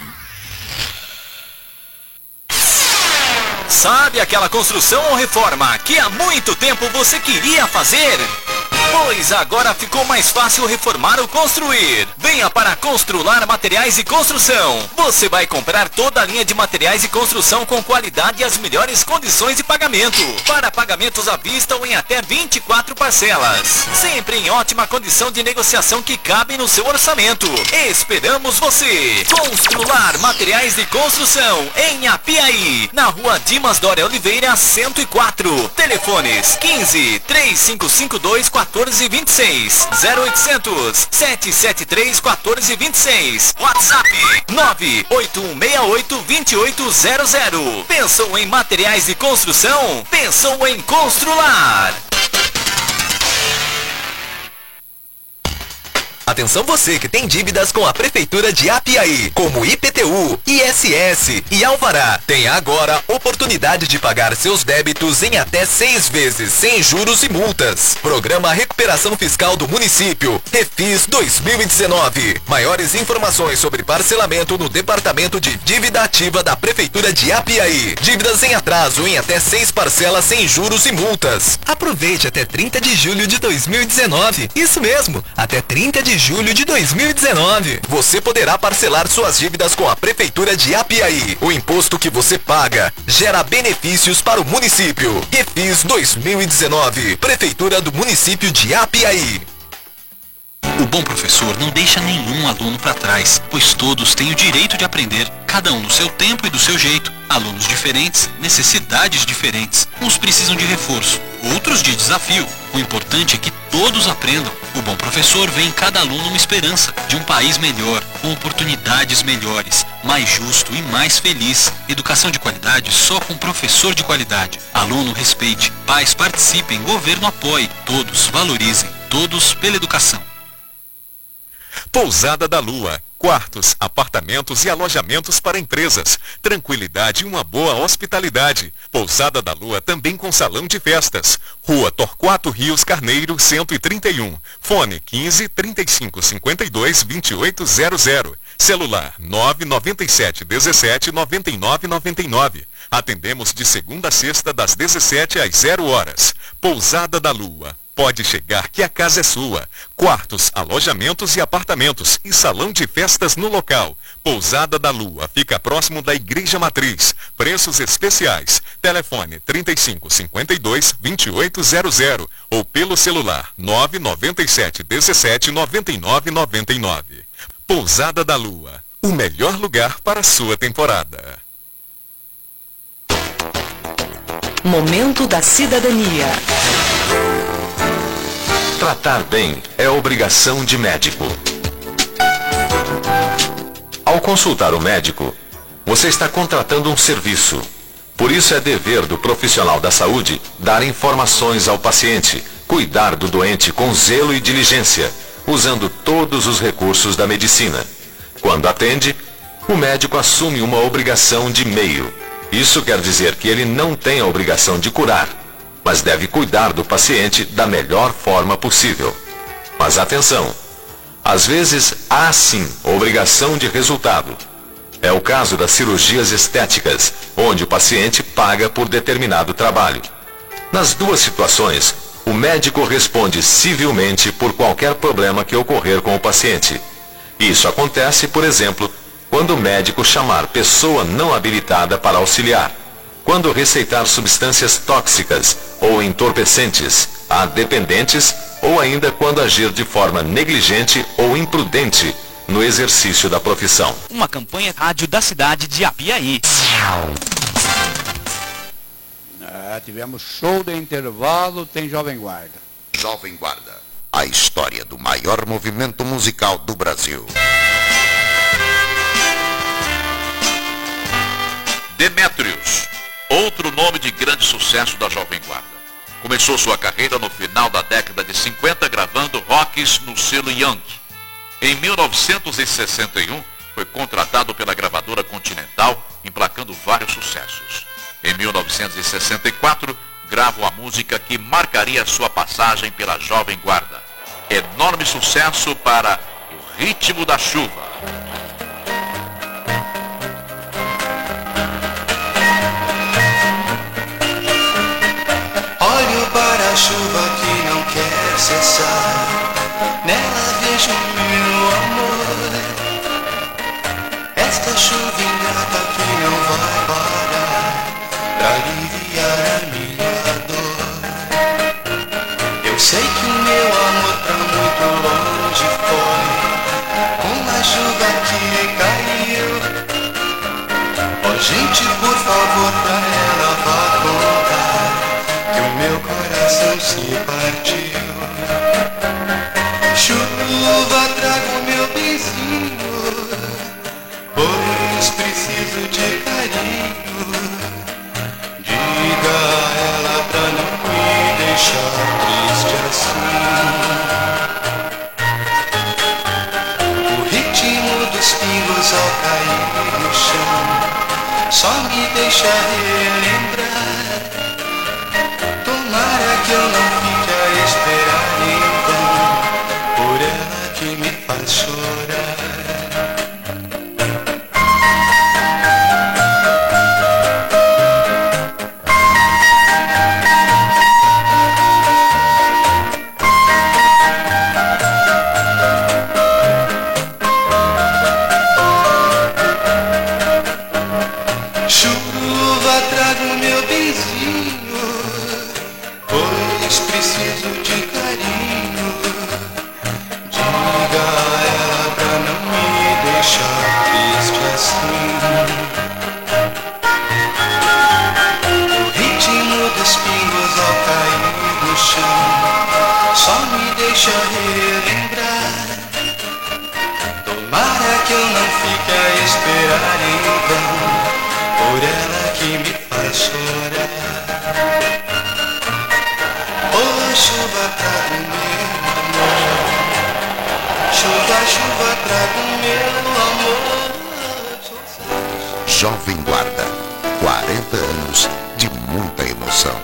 Sabe aquela construção ou reforma que há muito tempo você queria fazer? Pois agora ficou mais fácil reformar ou construir. Venha para a Constrular Materiais e Construção. Você vai comprar toda a linha de materiais e construção com qualidade e as melhores condições de pagamento. Para pagamentos à vista ou em até vinte e quatro parcelas. Sempre em ótima condição de negociação que cabe no seu orçamento. Esperamos você. Constrular Materiais de Construção em Apiaí, na rua Dimas Dória Oliveira, cento e quatro. Telefones quinze, três cinco cinco dois, quatorze vinte e seis, zero oitocentos, sete sete três, quatorze vinte e seis. WhatsApp nove oito um seis oito, dois oito zero zero. Pensou em materiais de construção? Pensou em Constrular. Atenção você que tem dívidas com a Prefeitura de Apiaí, como I P T U, I S S e Alvará. Tem agora oportunidade de pagar seus débitos em até seis vezes, sem juros e multas. Programa Recuperação Fiscal do Município, Refis dois mil e dezenove. Maiores informações sobre parcelamento no Departamento de Dívida Ativa da Prefeitura de Apiaí. Dívidas em atraso em até seis parcelas sem juros e multas. Aproveite até trinta de julho de dois mil e dezenove. Isso mesmo, até trinta de julho de dois mil e dezenove. Você poderá parcelar suas dívidas com a Prefeitura de Apiaí. O imposto que você paga gera benefícios para o município. Refis dois mil e dezenove. Prefeitura do município de Apiaí. O bom professor não deixa nenhum aluno para trás, pois todos têm o direito de aprender, cada um no seu tempo e do seu jeito. Alunos diferentes, necessidades diferentes. Uns precisam de reforço, outros de desafio. O importante é que todos aprendam. O bom professor vê em cada aluno uma esperança de um país melhor, com oportunidades melhores, mais justo e mais feliz. Educação de qualidade só com professor de qualidade. Aluno respeite, pais participem, governo apoie, todos valorizem, todos pela educação. Pousada da Lua. Quartos, apartamentos e alojamentos para empresas. Tranquilidade e uma boa hospitalidade. Pousada da Lua também com salão de festas. Rua Torquato Rios Carneiro, cento e trinta e um. Fone quinze, trinta e cinco, cinquenta e dois, vinte e oito zero zero. Celular nove nove sete, dezessete, noventa e nove, noventa e nove. Atendemos de segunda a sexta das dezessete às zero horas. Pousada da Lua. Pode chegar que a casa é sua. Quartos, alojamentos e apartamentos e salão de festas no local. Pousada da Lua fica próximo da Igreja Matriz. Preços especiais. Telefone trinta e cinco, cinquenta e dois, vinte e oito zero zero ou pelo celular nove nove sete, dezessete, noventa e nove, noventa e nove. Pousada da Lua. O melhor lugar para a sua temporada. Momento da Cidadania. Tratar bem é obrigação de médico. Ao consultar o médico, você está contratando um serviço. Por isso é dever do profissional da saúde dar informações ao paciente, cuidar do doente com zelo e diligência, usando todos os recursos da medicina. Quando atende, o médico assume uma obrigação de meio. Isso quer dizer que ele não tem a obrigação de curar, mas deve cuidar do paciente da melhor forma possível. Mas atenção, às vezes há sim obrigação de resultado. É o caso das cirurgias estéticas, onde o paciente paga por determinado trabalho. Nas duas situações, o médico responde civilmente por qualquer problema que ocorrer com o paciente. Isso acontece, por exemplo, quando o médico chamar pessoa não habilitada para auxiliar, quando receitar substâncias tóxicas ou entorpecentes a dependentes, ou ainda quando agir de forma negligente ou imprudente no exercício da profissão. Uma campanha rádio da cidade de Apiaí. Ah, tivemos show de intervalo, tem Jovem Guarda. Jovem Guarda, a história do maior movimento musical do Brasil. Demétrios, outro nome de grande sucesso da Jovem Guarda. Começou sua carreira no final da década de cinquenta gravando rocks no selo Young. Em mil novecentos e sessenta e um, foi contratado pela gravadora Continental, emplacando vários sucessos. Em mil novecentos e sessenta e quatro, grava a música que marcaria sua passagem pela Jovem Guarda. Enorme sucesso para O Ritmo da Chuva. Olho para a chuva que não quer cessar, nela vejo meu amor. Esta chuva ingrata que não vai parar pra aliviar a minha dor. Eu sei que meu amor pra muito longe foi, com a chuva que caiu. Ó gente, por favor, pra ela vá contar que o meu coração se partiu. Chuva, traga o meu benzinho, pois preciso de carinho. Diga a ela pra não me deixar triste assim. O ritmo dos pingos ao cair no chão só me deixa relembrar. Tomara que eu não fique a esperar então, por ela que me faz chorar. Chuva, traga o meu deixa relembrar. Tomara que eu não fique a esperar em vão por ela que me faz chorar. Oh, chuva traga o meu amor, chuva, chuva traga o meu amor. Jovem Guarda, quarenta anos de muita emoção.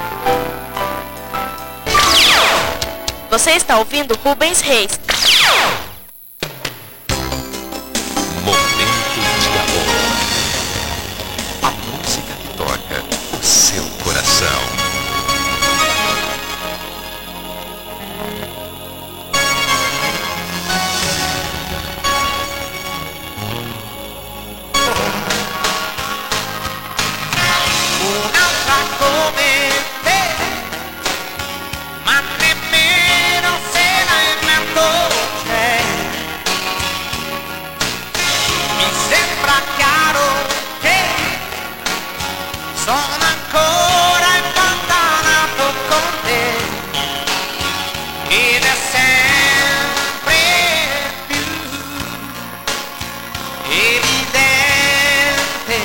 Você está ouvindo Rubens Reis. Momento de amor. A música que toca o seu coração. Un'altra come te, ma nemmeno se la intorce. Mi sembra chiaro che sono ancora impantanato con te ed è sempre più evidente.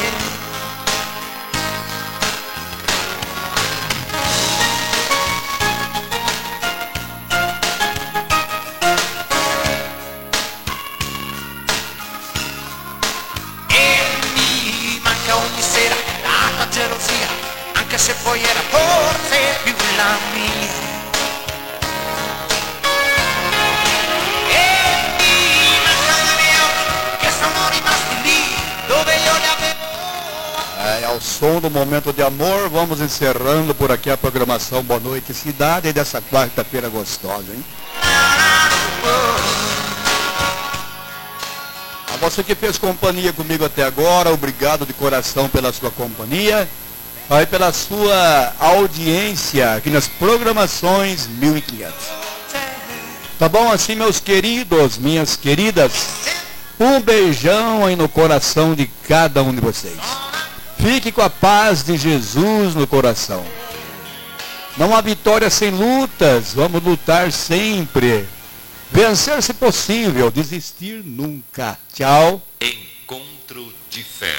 Ogni sera la tua gelosia, anche se poi era forse più la mia. E mi mancano i miei occhi che sono rimasti lì dove io li avevo. É, ao som do Momento de Amor, vamos encerrando por aqui a programação Boa Noite Cidade dessa quarta-feira gostosa, hein? A você que fez companhia comigo até agora, obrigado de coração pela sua companhia, aí pela sua audiência aqui nas programações mil e quinhentos. Tá bom assim, meus queridos, minhas queridas? Um beijão aí no coração de cada um de vocês. Fique com a paz de Jesus no coração. Não há vitória sem lutas, vamos lutar sempre. Vencer se possível, desistir nunca. Tchau. Encontro de fé.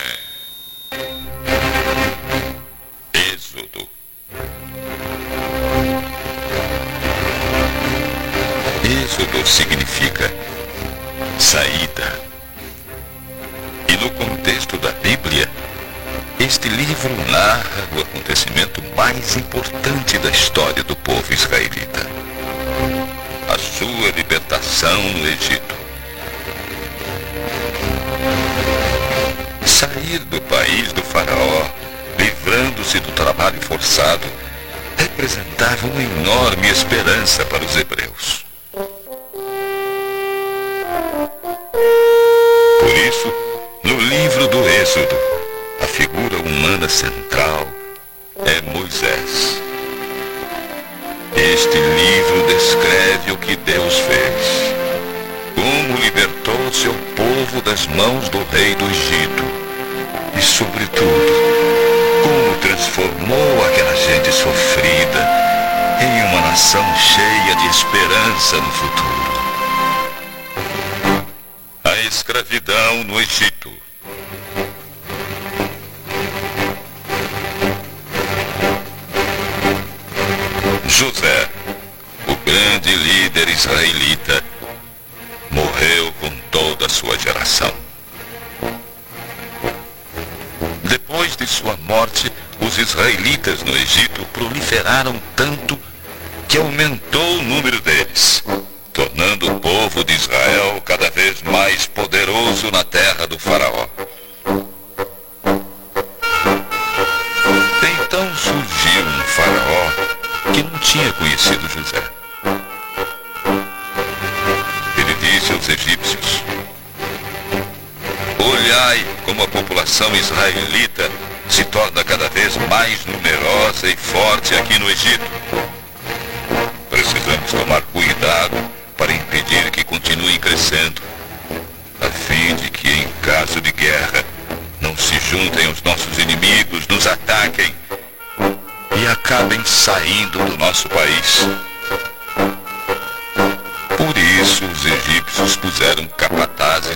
Êxodo. Êxodo significa saída. E no contexto da Bíblia, este livro narra o acontecimento mais importante da história do povo israelita. A sua libertação no Egito. Sair do país do faraó, livrando-se do trabalho forçado, representava uma enorme esperança para os hebreus. Por isso, no livro do Êxodo, a figura humana central é Moisés. Este livro descreve o que Deus fez, como libertou seu povo das mãos do rei do Egito e, sobretudo, como transformou aquela gente sofrida em uma nação cheia de esperança no futuro. A escravidão no Egito. José, o grande líder israelita, morreu com toda a sua geração. Depois de sua morte, os israelitas no Egito proliferaram tanto que aumentou o número deles, tornando o povo de Israel cada vez mais poderoso na terra do faraó. Então surgiu um faraó que não tinha conhecido José. Ele disse aos egípcios: olhai como a população israelita se torna cada vez mais numerosa e forte aqui no Egito. Precisamos tomar cuidado para impedir que continuem crescendo, a fim de que, em caso de guerra, não se juntem os nossos inimigos, nos ataquem e acabem saindo do nosso país.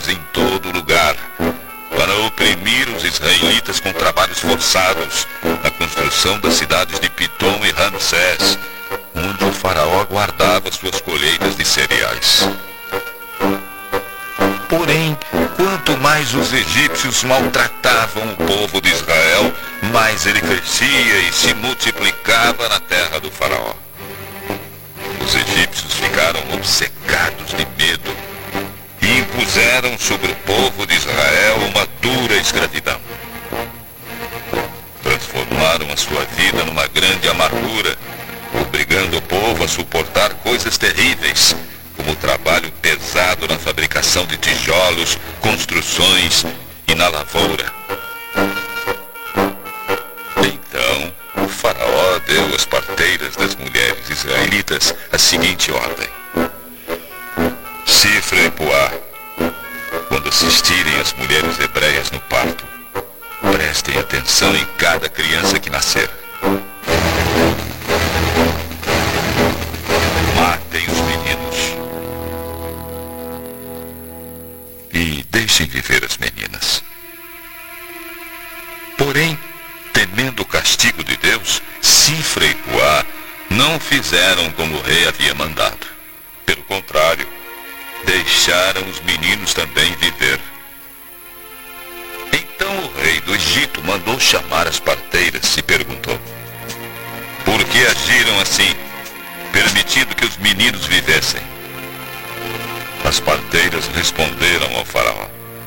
mulheres em todo lugar, para oprimir os israelitas com trabalhos forçados na construção das cidades de Pitom e Ramsés, onde o faraó guardava suas colheitas de cereais. Porém, quanto mais os egípcios maltratavam o povo de Israel, mais ele crescia e se multiplicava na terra do faraó. Os egípcios ficaram obcecados de medo e impuseram sobre o povo de Israel uma dura escravidão. Transformaram a sua vida numa grande amargura, obrigando o povo a suportar coisas terríveis, como o trabalho pesado na fabricação de tijolos, construções e na lavoura. Então, o faraó deu às parteiras das mulheres israelitas a seguinte ordem: Sifra e Puá, quando assistirem as mulheres hebreias no parto, prestem atenção em cada criança que nascer. Matem os meninos e deixem viver as meninas. Porém, temendo o castigo de Deus, Sifra e Puá não fizeram como o rei havia mandado. Pelo contrário, deixaram os meninos também viver. Então o rei do Egito mandou chamar as parteiras e perguntou: por que agiram assim, permitindo que os meninos vivessem? As parteiras responderam ao faraó: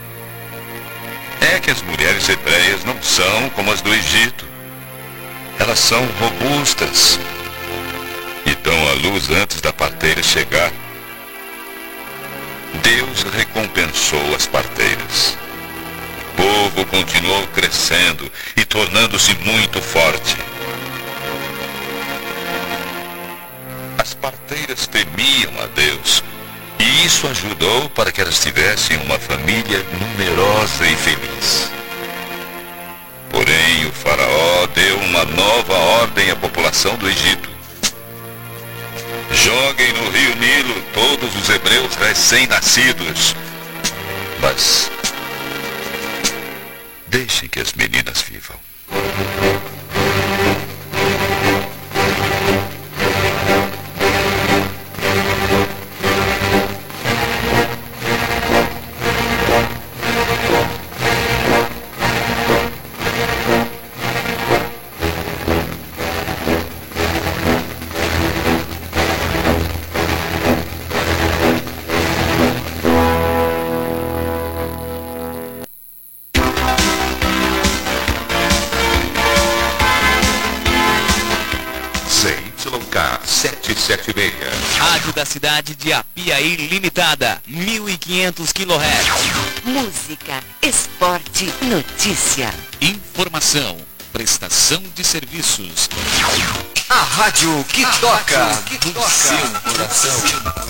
é que as mulheres hebreias não são como as do Egito. Elas são robustas e dão à luz antes da parteira chegar. Deus recompensou as parteiras. O povo continuou crescendo e tornando-se muito forte. As parteiras temiam a Deus, e isso ajudou para que elas tivessem uma família numerosa e feliz. Porém, o faraó deu uma nova ordem à população do Egito: joguem no rio Nilo todos os hebreus recém-nascidos, mas deixem que as meninas vivam. sete sete seis. Rádio da cidade de Apiaí Limitada, mil e quinhentos quilohertz. Música, esporte, notícia. Informação, prestação de serviços. A rádio que A toca rádio que do toca seu do coração.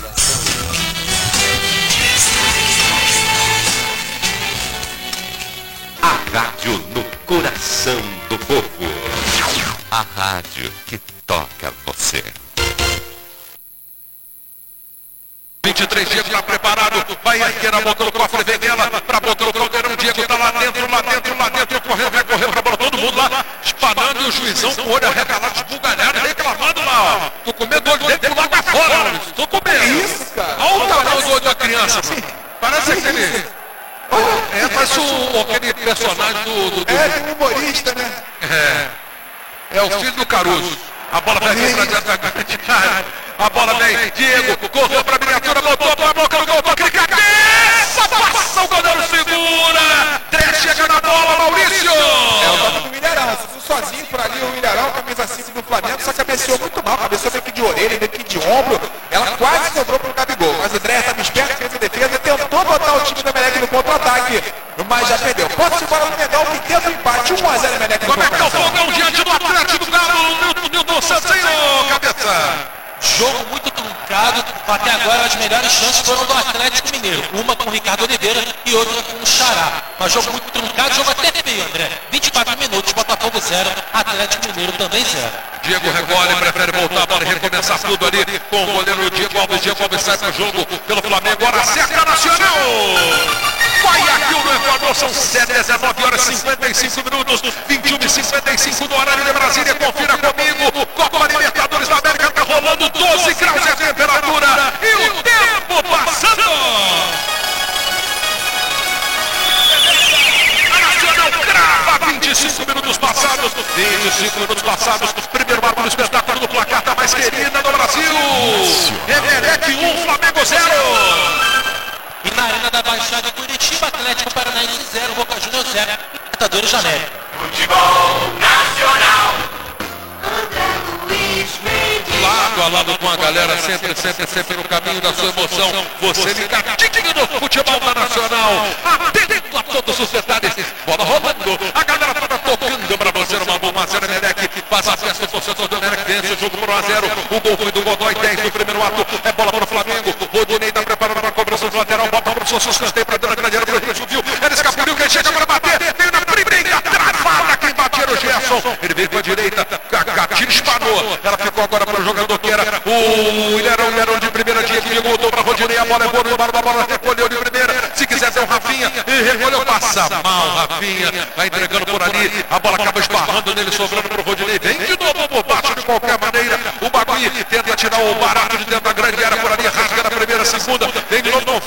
A rádio no coração do povo. A rádio que toca você. vinte e três, Diego tá preparado, vai erguer a boca no cofre, vem dela, pra boca no caldeirão, Diego tá lá dentro, lá dentro, lá dentro, correndo, vai correr pra bola, todo mundo lá, espanando, e o juizão com o olho arregalado, esbugalhado, reclamando lá, ó. Tô com medo do olho dele pular pra fora, Maurício, tô com medo. Que isso, cara? Olha o tamanho do olho da criança, assim. Parece aquele... É, parece o, aquele personagem do... do, do... É, tem um humorista, né? É, é o filho do Caruso. A bola vai vir pra dentro. A bola vem, Diego, correu pra miniatura, botou pra boca no gol, toque de cabeça, passa, o goleiro segura, Dré chega na bola, Maurício! É o toque do Milharão, se sozinho por ali, o Milharão, camisa cinco do Flamengo, só cabeceou muito mal, cabeceou meio que de orelha, meio que de ombro, ela quase sobrou pro Gabigol, mas o Dré estava esperto, fez a defesa, tentou botar o time do Emelec no contra-ataque, mas já perdeu. Posse de bola no Mengão, que tenta o empate, um a zero Emelec no Como é que é o fogão diante do Atlético do Galo, Nilton Santos, cabeça? Jogo muito truncado, até agora as melhores chances foram do Atlético Mineiro, uma com o Ricardo Oliveira e outra com o Xará. Mas jogo muito truncado, jogo até feio, André. vinte e quatro minutos, Botafogo zero, Atlético Mineiro também zero. Diego recolhe, prefere voltar a bola e recomeçar tudo ali com o goleiro Diego Alves. Diego Alves sai pro jogo pelo Flamengo, agora acerta Nacional! Vai aqui no Equador, são dezenove horas e cinquenta e cinco minutos, vinte e um e cinquenta e cinco do horário de Brasília. Confira comigo, Copa Libertadores da América tá rolando, doze graus de temperatura e o tempo passando. A Nacional crava vinte e cinco minutos passados, vinte e cinco minutos passados, primeiro marco do espetáculo do placar da mais querida do Brasil. Emelec um, Flamengo zero. E na Arena da Baixada, Curitiba, Atlético Paranaense zero, Boca Juniors zero, Libertadores da América. Futebol Nacional. Lado a lado com a galera, sempre, sempre, sempre no caminho da sua emoção. Você ligadinho no futebol da Nacional. Atento a todos os detalhes. Bola rolando. A galera toda tocando pra você numa bomba. zero Emelec. Faz a festa, o torcedor do Emelec vence o jogo por um a zero. O gol foi do Godoy, dez do primeiro ato. É bola para o Flamengo. Rodinei tá preparando para a cobrança do lateral. Bola para o Sousa, escanteio para dentro da grande área. Ele subiu. Ele escapuliu. Quem chega para bater. Veio na primeira travada. Quem bateu o Gerson. Ele veio para a direita. Gatilho espanou. Ela ficou agora para o jogador que era o Ilharão. Ilharão de primeira dia que voltou para Rodinei. A bola é boa no bar. A bola recolheu de primeira. Se quiser ter o Rafinha. E recolheu. Passa mal, Rafinha. Vai entregando por ali. A bola acaba esbarrando nele, sobrando para o Rodinei. Vem de novo por baixo de qualquer maneira. O Bagui tenta tirar o barato de dentro da grande área por ali. Rasga na primeira, segunda. Vem de novo, não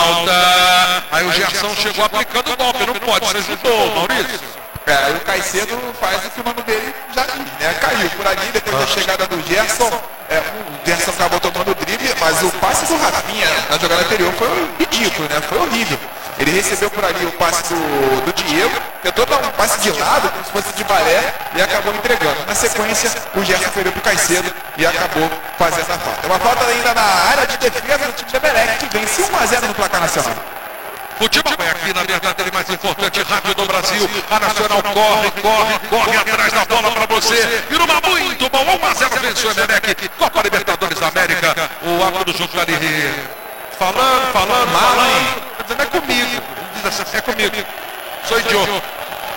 falta. Aí o Gerson chegou aplicando o golpe. Não pode, você ajudou, Maurício. É, e o Caicedo faz o que o mano dele já quis, né? Caiu por ali, depois da chegada do Gerson. É, o Gerson acabou tomando o drible, mas o passe do Rafinha na jogada anterior foi ridículo, né? Foi horrível. Ele recebeu por ali o passe do, do Diego, tentou dar um passe de lado, como se fosse de balé, e acabou entregando. Na sequência, o Gerson perdeu pro Caicedo e acabou fazendo a falta. Uma falta ainda na área de defesa do time de Emelec, que vence um a zero no placar nacional. Futebol é aqui, na verdade, ele mais importante, rápido do Brasil. A Nacional corre, corre, corre atrás da bola para você. E numa muito bom, um a zero venceu o Emelec. Copa Libertadores da América. O ato do jogo tá ali falando, falando, falando. Não é comigo. Diz assim, é comigo. Sou idiota.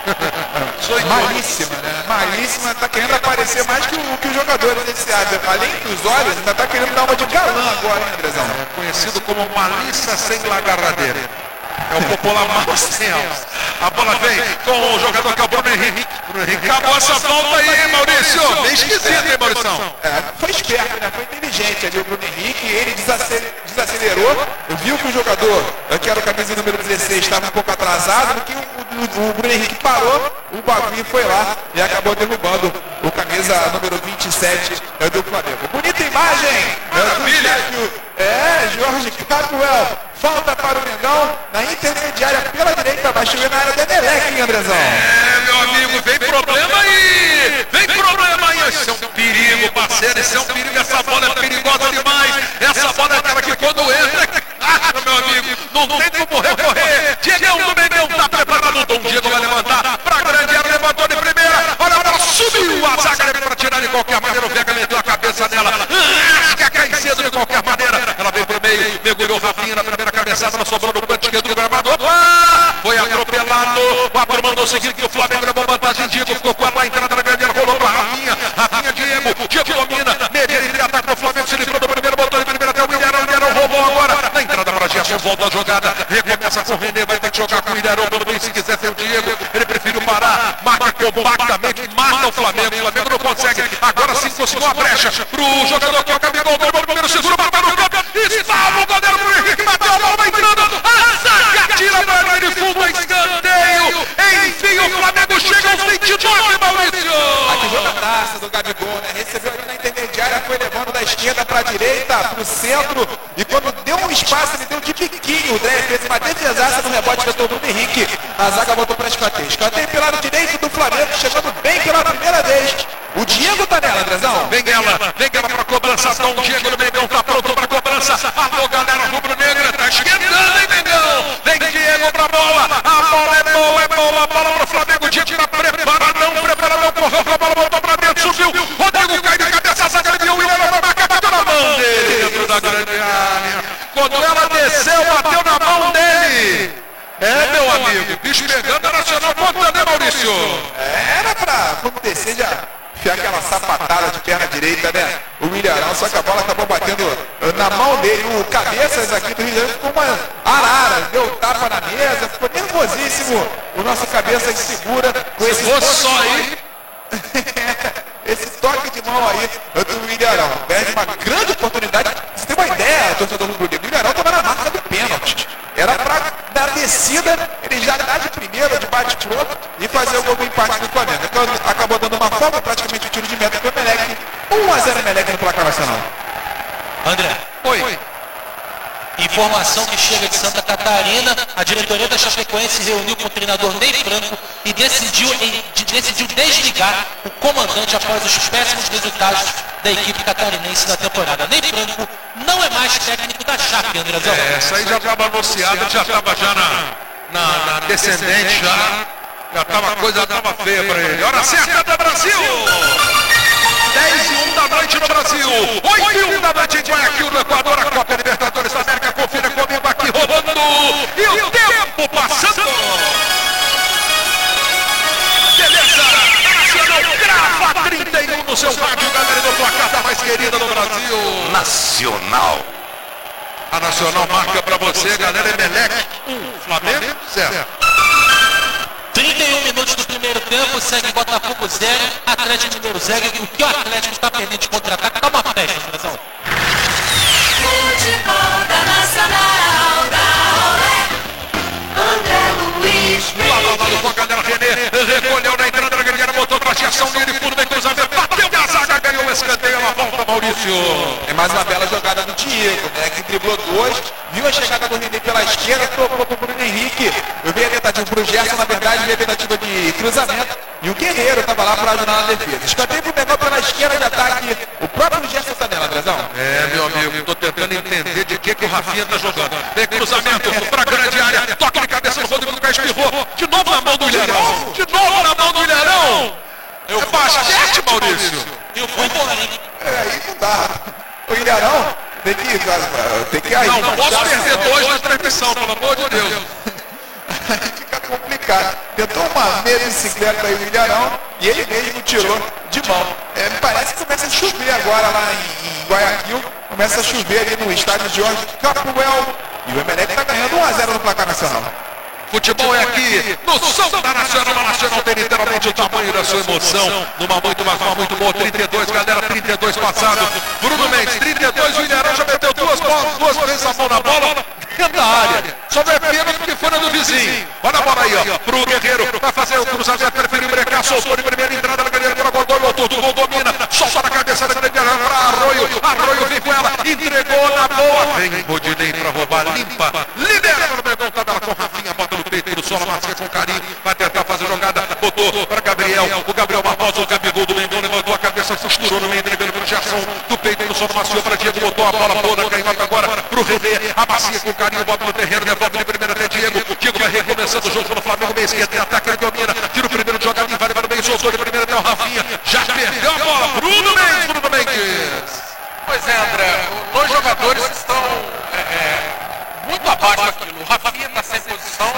Sou idiota. Malíssima, né? Malíssima, tá querendo aparecer mais que o, que o jogador desse árbitro. Além dos olhos, ainda tá querendo dar uma de galã agora, hein, Andrezão? É conhecido como malícia sem lagarradeira. É o popular Marcelo. A bola vem com o jogador que é o Bruno Henrique. Bruno Henrique. Acabou essa volta aí, hein, Maurício? Bem esquisito, hein, Maurício? É, foi esperto, né? Foi inteligente ali o Bruno Henrique. Ele desacelerou, desacelerou. Viu que o jogador, que era o camisa número dezesseis, estava um pouco atrasado. Que o, o, o Bruno Henrique parou, o Bagui foi lá e acabou derrubando o camisa número vinte e sete do Flamengo. Bonita imagem! Maravilha! É, Jorge Capuel. Falta para o Mengão na intermediária pela direita, vai chover na área do Emelec, hein, Andrezão? É, meu amigo, vem problema aí! Vem problema aí! Isso é um perigo, parceiro, isso é um perigo, essa bola é perigosa demais! Essa bola é aquela que quando entra, ah, meu amigo, não tem como recorrer! Diegão do Mengão tá preparado, Dom Diego vai levantar pra grande área, levantou de primeira, olha a bola, subiu a zaga para tirar de qualquer maneira, o Vega meteu a cabeça nela, acho que é Caicedo de qualquer maneira, ela veio pro meio, mergulhou o Rafinha na primeira cabeçada, ela sobrou no canto esquerdo do gramado. Opa! Foi atropelado. O Abro mandou o seguinte, que o Flamengo levou vantagem. Diego ficou com ela, a entrada na grande área, rolou pra Rafinha. Rafinha, Diego. Diego domina. Media ele ataca o Flamengo. Se livrou do primeiro, botou de primeiro até o Ilharão. O Ilharão roubou agora. Na entrada para Gerson, volta a jogada. Recomeça com o René. Vai ter que jogar com o Ilharão. Tudo bem, se quiser ser o Diego. Ele preferiu parar. Marca compactamente. Mata o Flamengo. O Flamengo não consegue. Agora sim conseguiu a brecha pro jogador que é o Gabigol. Tomou o primeiro seguro, bateu no campo. E salva o goleiro pro Henrique. Bateu a bola, vai entrando. A zaga tira na área de fundo, escanteio. Enfim, o Flamengo chega aos vinte e nove, Maurício. Aqui jogadaça do Gabigol, né? Recebeu ali na intermediária, foi levando da esquerda para a direita, para o centro. E quando deu um espaço, ele deu de biquinho. O Dré fez uma defesaça no rebote do Bruno Henrique. A zaga voltou para escanteio. Escanteio pelo lado direito do Flamengo, chegando bem pela primeira vez. O Diego tá nela, Andrezão. Vem ela, vem ela pra cobrança. Dom Diego do Mengão tá pronto pra cobrança. Alô, galera rubro-negra, tá esquentando, hein, Mengão? Vem Diego pra bola. A bola é boa, é boa. A bola pro Flamengo. Diego tá preparadão, preparadão. Correu com a bola, voltou pra dentro, subiu. Rodrigo cai de cabeça, a zaga viu. O William vai marcar, bateu na mão dele dentro da grande área. Quando ela desceu, bateu na mão dele. É, meu amigo, bicho pegando a Nacional ponta, né, Maurício? Era pra acontecer já. Enfiar aquela sapatada de perna direita, né? O Ilharão, só que a bola acabou batendo na mão dele. dele, o Cabeças aqui do Rio de Janeiro, ficou uma arara, deu tapa na mesa, ficou nervosíssimo. O nosso Cabeças segura com esse Se fosse só aí. Esse toque de mão aí do Ilharão. Perde uma grande oportunidade. Você tem uma ideia, torcedor rubro-negro, o Ilharão estava na marca do pênalti. Era para dar descida, ele já dá de primeiro, de bate-pronto, e fazer o gol do empate do Flamengo. Então acabou dando uma falta, praticamente o tiro de meta para o Emelec. um a zero Emelec no placar nacional. André. Oi. Informação que chega de Santa Catarina, a diretoria da Chapecoense se reuniu com o treinador Ney Franco e decidiu, em, de, decidiu desligar o comandante após os péssimos resultados da equipe catarinense na temporada. Ney Franco não é mais técnico da Chape, Andrezão. É, essa aí já estava anunciada, já estava já na, na, na descendente, já, já estava, a coisa estava feia para ele. Hora certa do Brasil! dez e um da noite no Brasil, oito e um da noite em Guayaquil, no Equador, a Copa Libertadores da América. Confira comigo aqui, rolando, e o tempo passando. Beleza, Nacional grava trinta e um no seu rádio, galera do placar da mais querida do Brasil. Nacional. A Nacional marca pra você, galera, Emelec, um, Flamengo, zero. trinta e um minutos do primeiro tempo, segue Botafogo zero, Atlético Mineiro zero, e o que o Atlético está perdendo de contra-ataque, tá uma festa, Andrezão. Futebol da Nacional, da Olé, André Luiz Lá, lá, lá, com a galera, René, recolheu na entrada da galera, botou pra ação dele, fundo, bem cruzamento, bateu na zaga, ganhou o escanteio, ela volta, Maurício. É mais uma bela jogada do Diego, né, que driblou dois, viu a chegada do René pela esquerda, tocou pro Bruno Henrique. Eu vi a tentativa pro Gerson, na verdade, vi a tentativa de cruzamento, e o Guerreiro estava lá para ajudar na defesa. Escanteio pro Mengão pela esquerda de ataque, o próprio Gerson tá nela, Andrezão. É, meu amigo, tô tentando entender de que que o Rafinha tá jogando. Vem cruzamento pra grande área, toque de cabeça no Rodrigo Caio, espirrou, de novo na mão do Ilharão, de novo na mão do Ilharão. É basquete, Maurício. Eu fui embora, hein? É, aí não dá. O Ilharão tem que, tem que aí. Não, não posso perder dois na transmissão, pelo amor de Deus. Fica complicado. Tentou uma meia bicicleta aí o Ilharão e ele mesmo tirou de mão. É, me parece que começa a chover agora lá em, em Guayaquil. Começa a chover ali no estádio de Jorge Capuel. E o Emelec está ganhando um a zero no placar nacional. Futebol é aqui, no som da Nacional. A Nacional tem literalmente o tamanho da sua emoção. Numa muito mais, uma muito boa, trinta e dois, galera, trinta e dois passado. Bruno Mendes, trinta e dois, o Ilharão já meteu duas bolas, duas vezes a mão na bola, dentro da área. Só não é pênalti porque foi na do vizinho. Olha a bola aí, ó, pro Guerreiro, vai fazer o cruzamento, preferiu brecar, soltou de primeira entrada na galera, para Godoy, o Tuto, gol domina, solta na cabeça da grande para Arroio, Arroio vem com ela, entregou na boa. Vem Rodinei pra roubar, limpa, libera no Mengão, tabela com Rafinha, bota no peito do solo, macia com carinho, vai tentar fazer jogada, botou para Gabriel, o Gabriel Barbosa, o Gabigol do Mengão, levantou a cabeça, costurou no meio, entregando para o Gerson, do peito do solo, macio para Diego, botou a bola boa, caindo agora pro René, a macia com carinho, bota no terreno, devolve de primeira até Diego, Diego vai recomeçando o jogo pelo Flamengo, meio esquerdo, tem ataque, ele domina, tira o primeiro de jogada, vai para o meio, soltou de primeira até o Rafinha, já perdeu a bola, Bruno Mendes, Bruno Mendes. Pois é, André, dois jogadores que estão é, é, muito abaixo daquilo. O Rafinha está sem posição,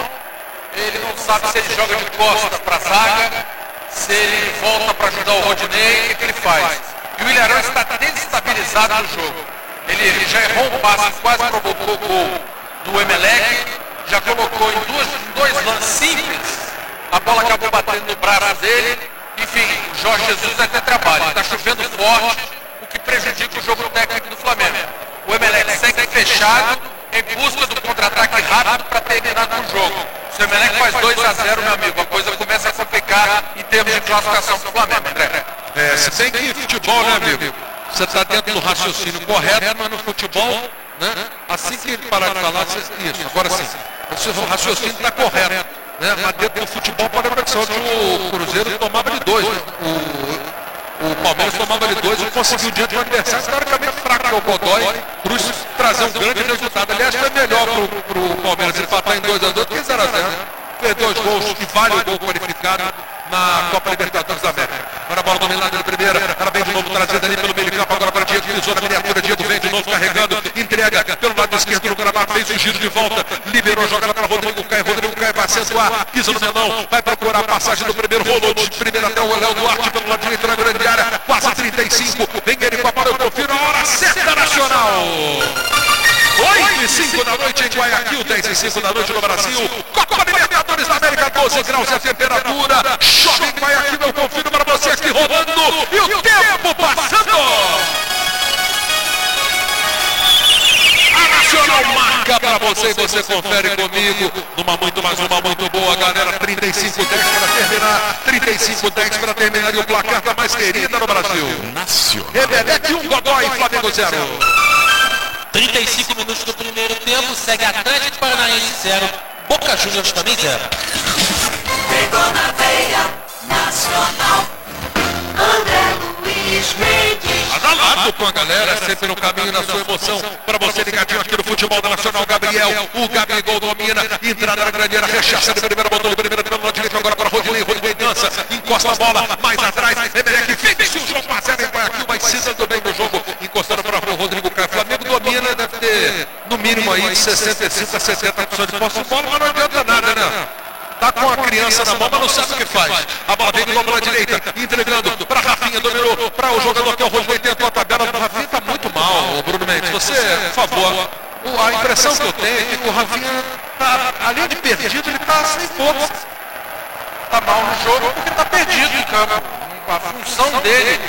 ele não sabe se ele joga de costa para a zaga, se ele volta para ajudar o Rodinei, o que, que ele faz? E o Ilharão está desestabilizado no jogo. Ele, ele já errou um passe, quase provocou o gol do Emelec, já colocou em, duas, em dois lances simples, a bola acabou batendo no braço dele. Enfim, o Jorge Jesus vai ter trabalho, está chovendo forte, o que prejudica o jogo técnico do Flamengo. O Emelec segue fechado, em busca do contra-ataque rápido para terminar com o jogo. Se o Emelec faz dois a zero, meu amigo, a coisa começa a complicar em termos de classificação para o Flamengo, André. É, se tem que futebol, né, amigo? Você está dentro do raciocínio correto, mas no futebol, né? Assim que ele parar de falar, você... isso, agora sim. O raciocínio está correto, né? Mas dentro do futebol pode acontecer que o Cruzeiro tomava de dois, né? O, o Palmeiras tomava de dois e conseguiu diante do adversário, teoricamente fraco, que é o Godoy, Cruz trazer um grande resultado. Aliás, foi melhor para o Palmeiras empatar em dois a dois do que zero a zero. Fez dois gols e vale o gol qualificado na Copa Libertadores da América. Agora a bola dominada na primeira, ela vem de novo trazida ali pelo meio campo, agora para Diego, cruzou na miniatura, Diego vem de novo carregando, entrega pelo lado esquerdo no gramado, fez o giro de volta, liberou a jogada para Rodrigo Caio, Rodrigo Caio vai acentuar, pisa no melão, vai procurar a passagem do primeiro, rolou de primeira até o Léo Duarte pelo lado direito na grande área, quase trinta e cinco, vem ele com a bola, eu confiro a hora certa, Nacional! oito e cinco da noite em Guayaquil, dez e cinco da noite no Brasil. Copa Libertadores da América, doze graus a temperatura. Chove em Guayaquil, eu confiro para você aqui rodando. E o tempo passando. A Nacional marca pra você e você confere comigo. Numa muito, mais uma muito boa, galera. trinta e cinco dez para terminar. trinta e cinco dez para terminar. E o placar da mais querida no Brasil. Nacional. Emelec um, Godoy, Flamengo zero. trinta e cinco minutos do primeiro tempo. Segue Atlético Paranaense zero. Boca Juniors também zero. Pegou na veia, Nacional. André Luiz Mendes. Adalado com a galera, sempre no caminho na sua emoção. Para você ligadinho aqui no futebol da Nacional, Gabriel. O Gabigol domina, entrada na grande área, rechaça de primeira, botou de primeira, pelo lado direito, agora para Rodinei. Rodinei dança, encosta a bola, mais atrás. Emelec vence o jogo, a zero em Guayaquil, mas se dando bem no jogo, encostando para o Rodrigo Caio. Flamengo domina, deve ter no mínimo aí de sessenta e cinco a setenta por cento de posse de bola, mas não adianta nada, né? Tá com a criança na mão, mas não sabe o que faz. A bola vem de novo pela direita, entregando para Rafinha, dominou para o jogador que é o Rodinei, tentou a tabela. O Rafinha tá muito mal, Bruno Mendes. Você, por favor, a impressão que eu tenho é que o Rafinha, tá, além de perdido, ele tá sem força. Tá mal no jogo porque tá perdido em campo. A função dele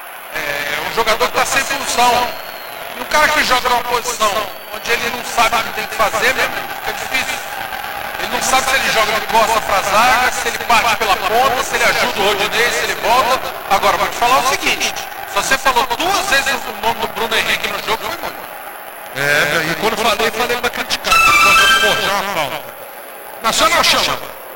é um jogador que tá sem função. E um cara que joga numa posição onde ele não sabe o que tem que fazer, mesmo, fica difícil. Ele não sabe se ele joga de costa para a zaga, se ele parte pela ponta, se ele ajuda o Rodinei, se ele volta. Agora, vou te falar o seguinte, se você falou duas vezes o nome do Bruno Henrique no jogo, foi muito. É, e quando eu falei, falei para criticar, forjar uma falta. Nacional chama.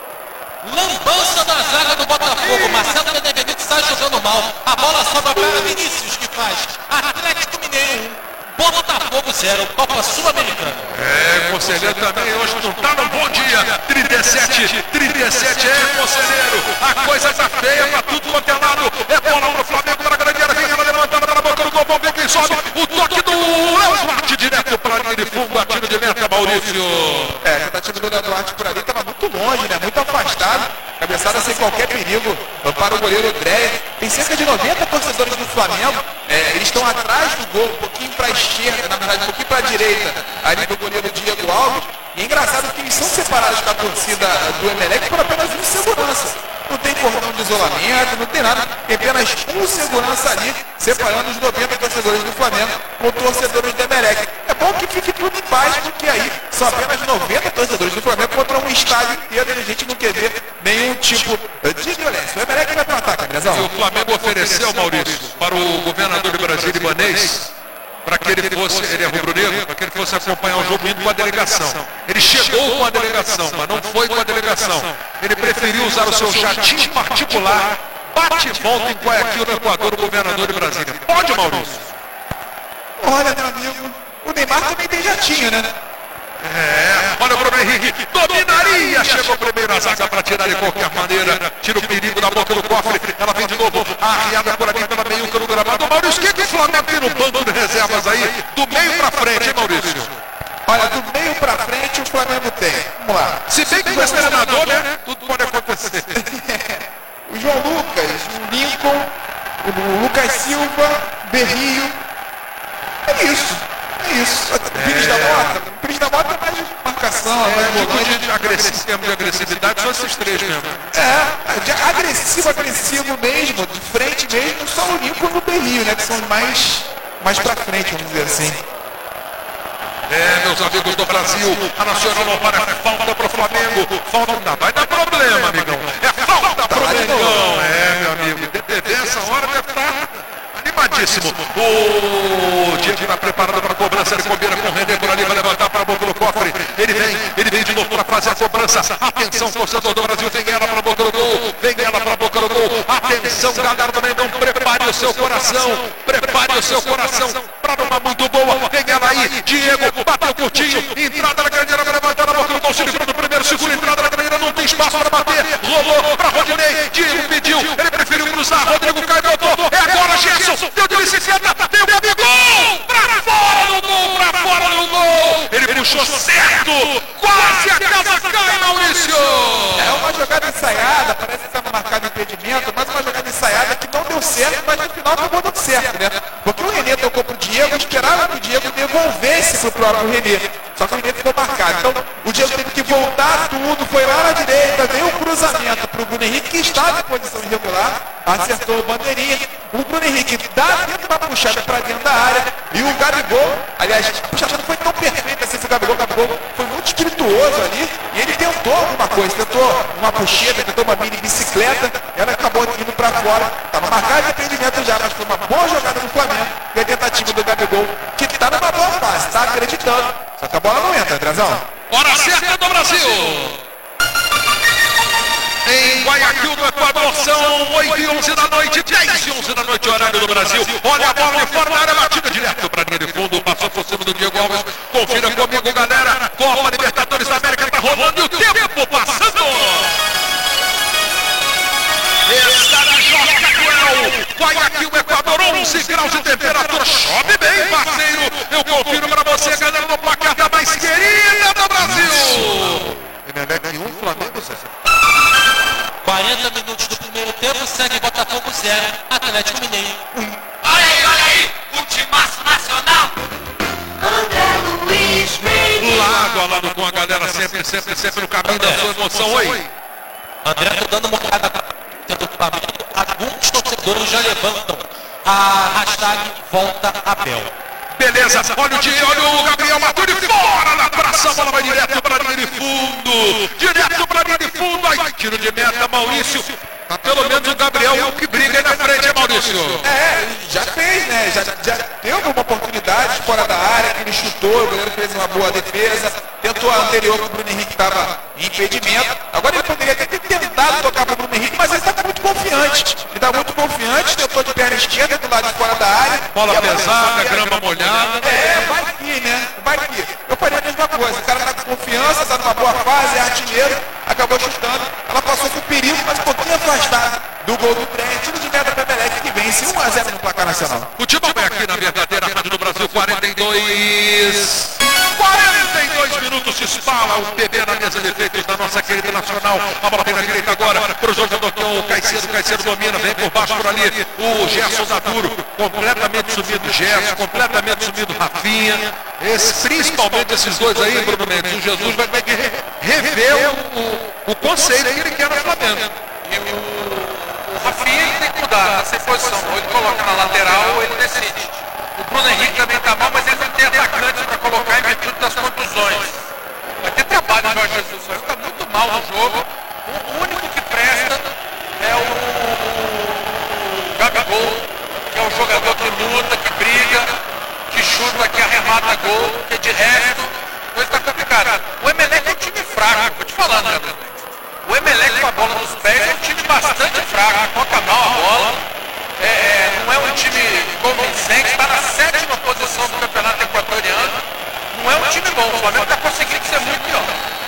Lambança da zaga do Botafogo. Marcelo Benevenuto sai jogando mal. A bola sobra para Vinícius, que faz Atlético Mineiro um. Botafogo zero, Copa Sul-Americana. É, conselheiro também hoje não tá num bom dia. trinta e sete, trinta e sete, é, conselheiro. A coisa tá feia pra tudo quanto é lado. É bola pro Flamengo, para a grande área. Vem ela levantada para a boca do gol. Vamos ver quem sobe. O toque do Léo Duarte direto para a linha de fundo. A tiro de meta, Maurício. É, a tentativa do Léo Duarte por ali tava muito longe, né? Muito afastado. Cabeçada sem qualquer perigo para o goleiro André. Tem cerca de noventa torcedores do Flamengo. É, eles estão atrás do gol, um pouquinho para a esquerda, na verdade, um pouquinho para a direita, ali do goleiro Diego Alves. E é engraçado que eles são separados da torcida do Emelec por apenas um segurança. Não tem cordão de isolamento, não tem nada. Tem apenas um segurança ali, separando os noventa torcedores do Flamengo com torcedores do Emelec. É bom que fique tudo em paz, porque aí são apenas noventa torcedores do Flamengo contra um estádio inteiro e a gente não quer ver nenhum tipo de violência. O Emelec vai para o ataque, Andrezão. E o Flamengo ofereceu, Maurício, para o governador de Brasília, Ibanez, para que ele fosse, ele é rubro-negro, para que ele fosse acompanhar o jogo indo com a delegação. Ele chegou com a delegação, mas não foi com a delegação. Ele preferiu usar o seu jatinho particular, bate e volta em Guayaquil, no Equador, o governador de Brasília. Pode, Maurício? Olha, meu amigo, o Neymar também tem jatinho, né? É, olha o Bruno Henrique, dominaria, chegou o primeiro a zaga para tirar de qualquer maneira, tira o perigo da boca do cofre, ela vem de novo, arriada por ali pela meiuca no gramado. Maurício, o que, que o Flamengo tem no banco de reservas aí, do meio para frente, hein, Maurício? Olha, do meio para frente o Flamengo tem, vamos lá. Se bem que com esse treinador, né, tudo pode acontecer. O João Lucas, o Lincoln, o Lucas Silva, Berrio, é isso. É isso. O Pires da Mota. O Pires da Mota é mais de marcação, é, mais volante. De, agressivo, de agressividade são esses três mesmo. É, de agressivo, agressivo mesmo, de frente mesmo, só o Lincoln e o Berrio, né? Que são mais, mais pra frente, vamos dizer assim. É, meus amigos do Brasil, a Nacional não para, é falta pro Flamengo. Falta não vai dar problema, amigão. É falta pro Mengão. É, meu amigo, D T V essa hora deve estar animadíssimo. O Diego está preparado para a cobrança, ele combina com o René por ali, vai levantar para a boca do cofre. Ele vem, ele vem de novo para fazer a cobrança. Atenção, torcedor do Brasil, vem ela para a boca do gol, vem ela para a boca do gol. Atenção, galera do Mengão, prepare o seu coração, prepare o seu coração para uma muito boa. Vem ela aí, Diego, bateu curtinho, entrada na grande área, vai levantar na boca do gol, segundo, primeiro, segundo, entrada na grande área, não tem espaço para bater, rolou para Rodinei, Diego pediu, ele preferiu cruzar, Rodrigo Caio botou, é agora, Gerson, deu de bicicleta, tem o Gabigol, pra fora do gol, pra fora do gol, ele puxou certo, quase a casa cai, Maurício. É uma jogada ensaiada, parece que estava marcado impedimento, mas uma jogada ensaiada que não deu certo, mas no final acabou dando certo, né? Porque o René tocou pro Diego, esperava que o Diego devolvesse pro próprio René. Só que o Mineiro ficou marcado. Então, o Diego teve que voltar tudo, foi lá na direita, veio o cruzamento para o Bruno Henrique, que estava em posição irregular, acertou o bandeirinha. O Bruno Henrique dá dentro uma puxada para dentro da área, e o Gabigol, aliás, a puxada não foi tão perfeita assim, o Gabigol, o Gabigol foi muito espirituoso ali, e ele tentou alguma coisa, tentou uma puxeta, tentou uma mini bicicleta, ela acabou indo para fora, estava marcado de arrependimento já, mas foi uma boa jogada do Flamengo, e a tentativa do Gabigol, que está numa boa fase, está acreditando, só que a bola não entra, Andrezão. Hora certa do Brasil! Em Guayaquil, no Equador, são oito e onze da noite, dez e onze da noite, horário do Brasil. Olha a bola de fora da área, batida direto para a linha de fundo, passou por cima do Diego Alves. Confira comigo, galera. Copa Libertadores da América está rolando e o tempo passando. Está na Jocacuel, Guayaquil, Equador, onze graus de temperatura. Chove bem, parceiro. Eu confiro para você, galera, no placar da mais querida do Brasil. Emelec um, Flamengo zero. quarenta minutos do primeiro tempo, segue Botafogo zero, Atlético Mineiro um. Olha aí, olha aí, o timaço nacional. André Luiz Mendes. Lado a lado com a galera, sempre, sempre, sempre no caminho da sua emoção. Oi. André, tô dando uma olhada do Flamengo. Alguns torcedores já levantam a hashtag Volta Abel. Beleza, olha o dia, olha o Gabriel Maturi fora na praça, a bola vai direto para a linha de fundo, direto para a linha de fundo, aí tiro de meta, Maurício, tá pelo menos o Gabriel é o que briga aí na frente, hein, Maurício? É, já fez, né, já, já teve uma oportunidade fora da área, que ele chutou, o goleiro fez uma boa defesa, tentou a anterior que o Bruno Henrique estava em impedimento, agora ele poderia ter tentado tocar para o Bruno Henrique, mas ele está muito confiante, ele está muito confiante, tentou de perna esquerda do lado de fora da área. Bola pesada, grama molhada. É, vai que, né, vai que. Eu faria a mesma coisa, o cara tá com confiança, está numa boa fase, é artilheiro, acabou chutando, ela passou com perigo, mas um pouquinho afastada do gol do trem, tiro de meta para o Emelec, que vence um a zero no placar nacional. Futebol é aqui na verdadeira Rádio do Brasil, quarenta e dois... quarenta e dois minutos, se espala o P B na mesa de efeitos da nossa querida Nacional. A bola vem na direita agora para o jogador que é o Caicedo. Caicedo domina, vem por baixo por ali. O Gerson da Duro, completamente sumido Gerson, completamente sumido Rafinha. Esse, principalmente esses dois aí, Bruno Mendes. O Jesus vai ter que rever o, o, o conceito que ele quer no Flamengo. E o, o Rafinha ele tem que mudar essa posição. Ou ele coloca na lateral ou ele decide. O Bruno Henrique também está mal, mas ele não tem atacante para colocar em virtude das contusões. Vai ter trabalho, Jorge Jesus. Ele está muito mal no jogo. O único que presta é o Gabigol, que é um jogador que luta, que briga, que chuta, que arremata gol, que de resto, coisa está complicada. O Emelec é um time fraco, vou te falando, né, o Emelec com a bola nos pés é um time bastante fraco, toca mal a bola. É, não é um time convincente, está na sétima posição do campeonato equatoriano. Não é um time bom, o Flamengo está conseguindo ser muito pior.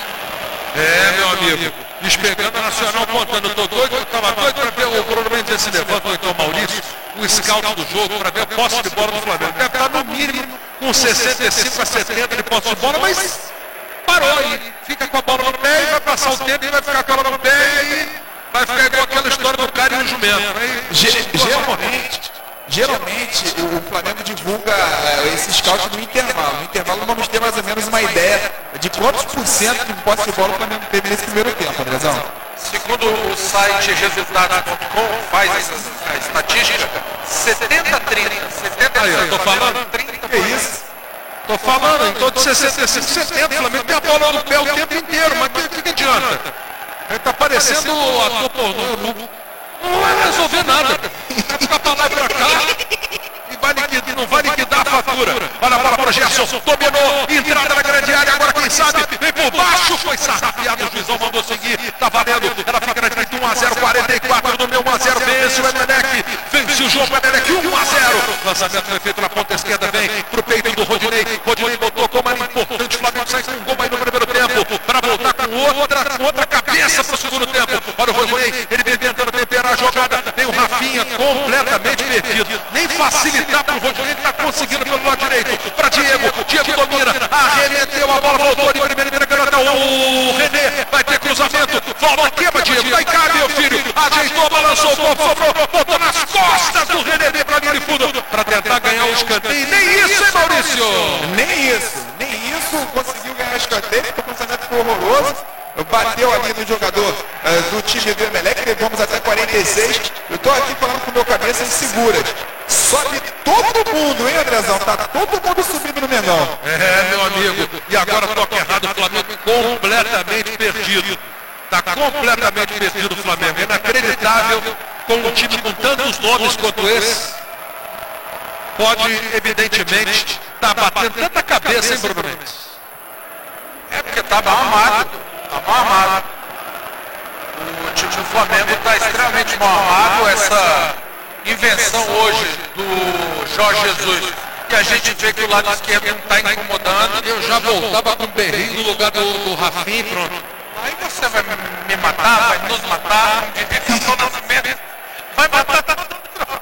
É, meu amigo, despegando a Nacional, contando, tô doido, eu tava doido para ver o Bruno Mendes esse levanta, ou então Maurício, o scout do jogo, para ver a posse de bola do Flamengo. Deve estar no mínimo com sessenta e cinco a setenta de posse de bola, mas parou aí, fica com a bola no pé e vai passar o tempo e vai ficar com a bola no pé e aí vai ficar igual aquela história do cara e o jumento. Aí, geralmente, geralmente o Flamengo divulga uh, esse scout no intervalo. No intervalo vamos ter mais ou menos uma ideia de quantos por cento de posse de bola o Flamengo teve nesse primeiro tempo, Andrezão. Segundo o site resultados ponto com, faz essa estatística, setenta a trinta. setenta aí, eu tô falando? trinta, que isso? Tô falando, em torno de sessenta e cinco, setenta, o Flamengo tem a bola no pé o tempo inteiro, mas o que, que, que adianta? Ele tá parecendo o ator pornô, não vai resolver nada. Vai ficar pra lá e pra cá e vai liquidar, não vai liquidar a fatura. Olha a bola para o Gerson, dominou, entrada na grande área, agora quem sabe, vem por baixo, foi sarrafiado, o juizão mandou seguir, tá valendo, ela fica na direita, um a zero, quarenta e quatro do meu, um a zero, vence o Emelec, vence o jogo, Emelec, um a zero. Lançamento foi feito na ponta esquerda, vem pro peito do Rodinei, Rodinei botou como era importante, o Flamengo sai com um gol aí no primeiro tempo, para voltar com outra, com outra cabeça pro segundo tempo. Olha o Rodinei, ele vem tentando temperar a jogada, tem o Rafinha completamente perdido, nem facilitar pro Rodinei, ele tá conseguindo pelo lado direito, para Diego, Diego domina, arremeteu a bola, voltou de primeira caneta, o René vai ter cruzamento, volta, quebra Diego, vai cá meu filho, ajeitou, balançou, sobrou, botou nas costas do René, vem pra linha de fundo, para tentar ganhar o escanteio, nem isso, hein, Maurício? Nem isso, nem isso, conseguiu ganhar escanteio, o cruzamento foi horroroso. Bateu ali no jogador uh, do time do Emelec, levamos até quarenta e seis. Eu tô aqui falando com o meu cabeça em seguras. Sobe todo mundo, hein, Andrezão? Tá todo mundo subindo no Mengão. É, meu amigo. E agora toca errado, o Flamengo completamente perdido. Tá completamente perdido o Flamengo. É inacreditável com um time com tantos nomes quanto esse. Pode, evidentemente, tá batendo tanta cabeça, hein, Bruno Mendes? É porque tá mal armado. Tá mal armado. O time do Flamengo está extremamente mal armado. Essa invenção hoje do Jorge Jesus, que a gente vê que o lado esquerdo não está incomodando. Eu já voltava com o Berrinho no lugar do, do Rafinha, pronto. Aí você vai me matar, vai nos matar, vai matar todo.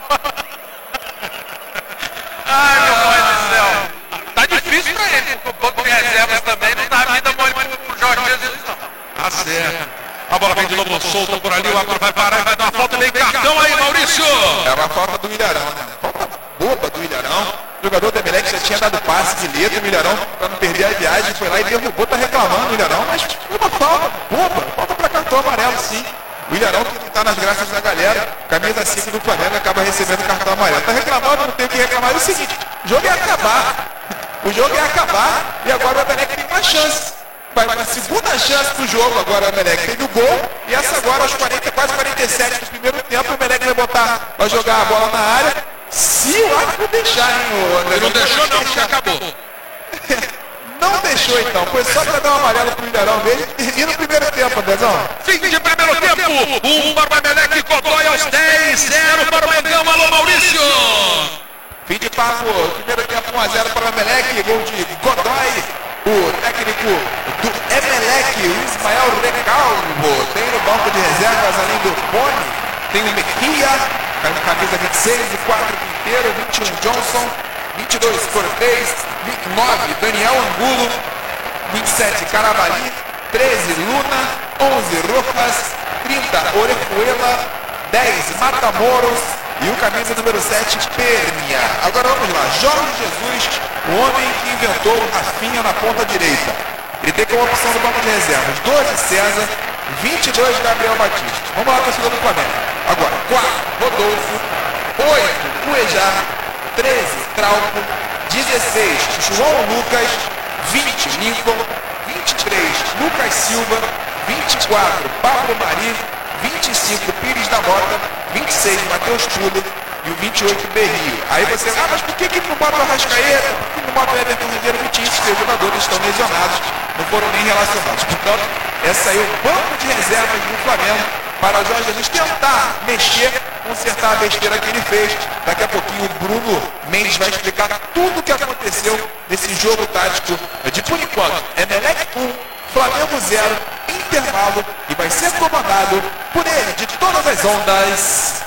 Ai, meu pai do céu. Tá difícil pra ele, porque o banco de reservas também não dá vida mole pro Jorge Jesus, não. Tá certo. A bola vem de novo solta por ali, o árbitro vai parar e vai dar uma falta, meio cartão aí, Maurício. É uma falta do Ilharão, né? Falta boba do Ilharão. O jogador do Emelec já tinha dado passe de letra, o Ilharão, pra não perder a viagem, foi lá e derrubou, tá reclamando o Ilharão, mas foi uma falta boba, falta pra cartão amarelo, sim. O Ilharão, que não tá nas graças da galera, camisa cinco do Flamengo, acaba recebendo cartão amarelo. Tá reclamando, não tem o que reclamar. É o seguinte, o jogo ia acabar. O jogo ia acabar e agora o Emelec tem uma chance. Vai uma segunda chance pro jogo agora o Emelec. Teve o gol e essa agora aos quarenta, quase quarenta e sete do primeiro tempo, o Emelec vai botar, vai jogar a bola na área. Se o árbitro deixar, hein, o André? Ele não deixou não, porque acabou. Não deixou então, foi só para dar um amarelo pro Ilharão dele e no primeiro tempo, Andrezão. Fim de primeiro tempo, um para o Emelec, Godoy aos dez, zero para o Mengão, alô Maurício. Fim de papo, primeiro tempo um a zero para o Emelec, gol de Godoy, o técnico do Emelec, o Ismael Recalvo, tem no banco de reservas, além do Boni, tem o Mejia, camisa vinte e seis, o quatro Quinteiro, vinte e um Johnson, vinte e dois Cortez, vinte e nove Daniel Angulo, vinte e sete Carabali, treze Luna, onze Rojas, trinta Orejuela, dez Matamoros e o camisa número sete Pernia. Agora vamos lá, Jorge Jesus, o homem que inventou o Rafinha na ponta direita. Ele tem como opção do banco de reservas doze César, vinte e dois Gabriel Batista. Vamos lá, torcedor do Flamengo. Agora, quatro Rodolfo, oito Cuejá, treze Trauco, dezesseis João Lucas, vinte Lincoln, vinte e três Lucas Silva, vinte e quatro Pablo Mari, vinte e cinco Pires da Mota, vinte e seis Matheus Pulo e o vinte e oito Berrio. Aí você, ah, mas por que que não bota o Arrascaeta? Por que não bota o Everton Ribeiro Vitinho? Porque os jogadores estão lesionados, não foram nem relacionados. Portanto, essa aí é o banco de reservas do Flamengo para o Jorge Jesus tentar mexer, consertar a besteira que ele fez. Daqui a pouquinho o Bruno Mendes vai explicar tudo o que aconteceu nesse jogo tático de, por enquanto, Emelec um, Flamengo zero, intervalo, e vai ser comandado por ele, de todas as ondas.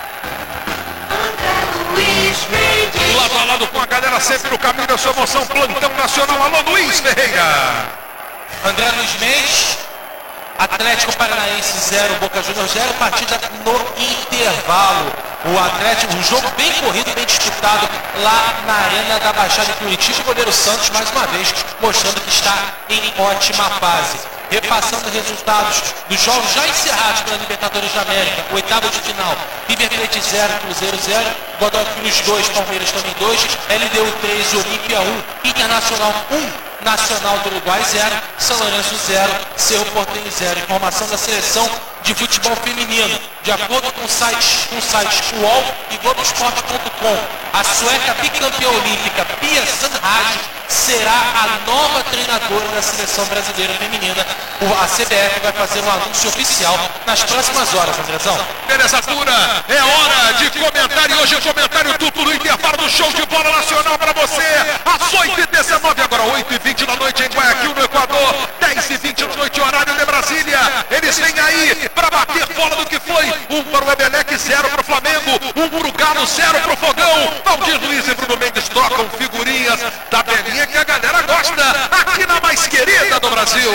Lado a lado com a galera, sempre no caminho da sua emoção, plantão nacional, alô Luiz Ferreira. André Luiz Mendes, Atlético Paranaense zero, Boca Juniors zero, partida no intervalo. O Atlético, um jogo bem corrido, bem disputado lá na Arena da Baixada de Curitiba. O goleiro Santos, mais uma vez, mostrando que está em ótima fase. Repassando resultados dos jogos já encerrados pela Libertadores da América, oitavo de final, River Plate zero, Cruzeiro zero, Godoy Cruz dois, Palmeiras também dois, L D U três, Olímpia um, Internacional um, Nacional do Uruguai zero, São Lourenço zero, Cerro Porteño zero. Informação da seleção de futebol feminino, de acordo com o site, com o site U O L e Globoesporte ponto com, a sueca bicampeã olímpica Pia Sundhage será a nova treinadora da seleção brasileira feminina. A C B F vai fazer um anúncio oficial nas próximas horas, Andrezão. Beleza pura, é hora de comentário. E hoje o comentário tudo no intervalo do show de bola nacional para você. Às oito e dezenove, agora oito e vinte da noite em Guayaquil, no Equador. dez e vinte da noite, horário de Brasília. Eles vêm aí para bater bola do que foi. Um para o Emelec, zero para o Flamengo. Um para o Galo, zero para o Fogão. Valdir Luiz e Bruno Mendes trocam figurinhas da belinha que a galera gosta aqui na mais querida do Brasil.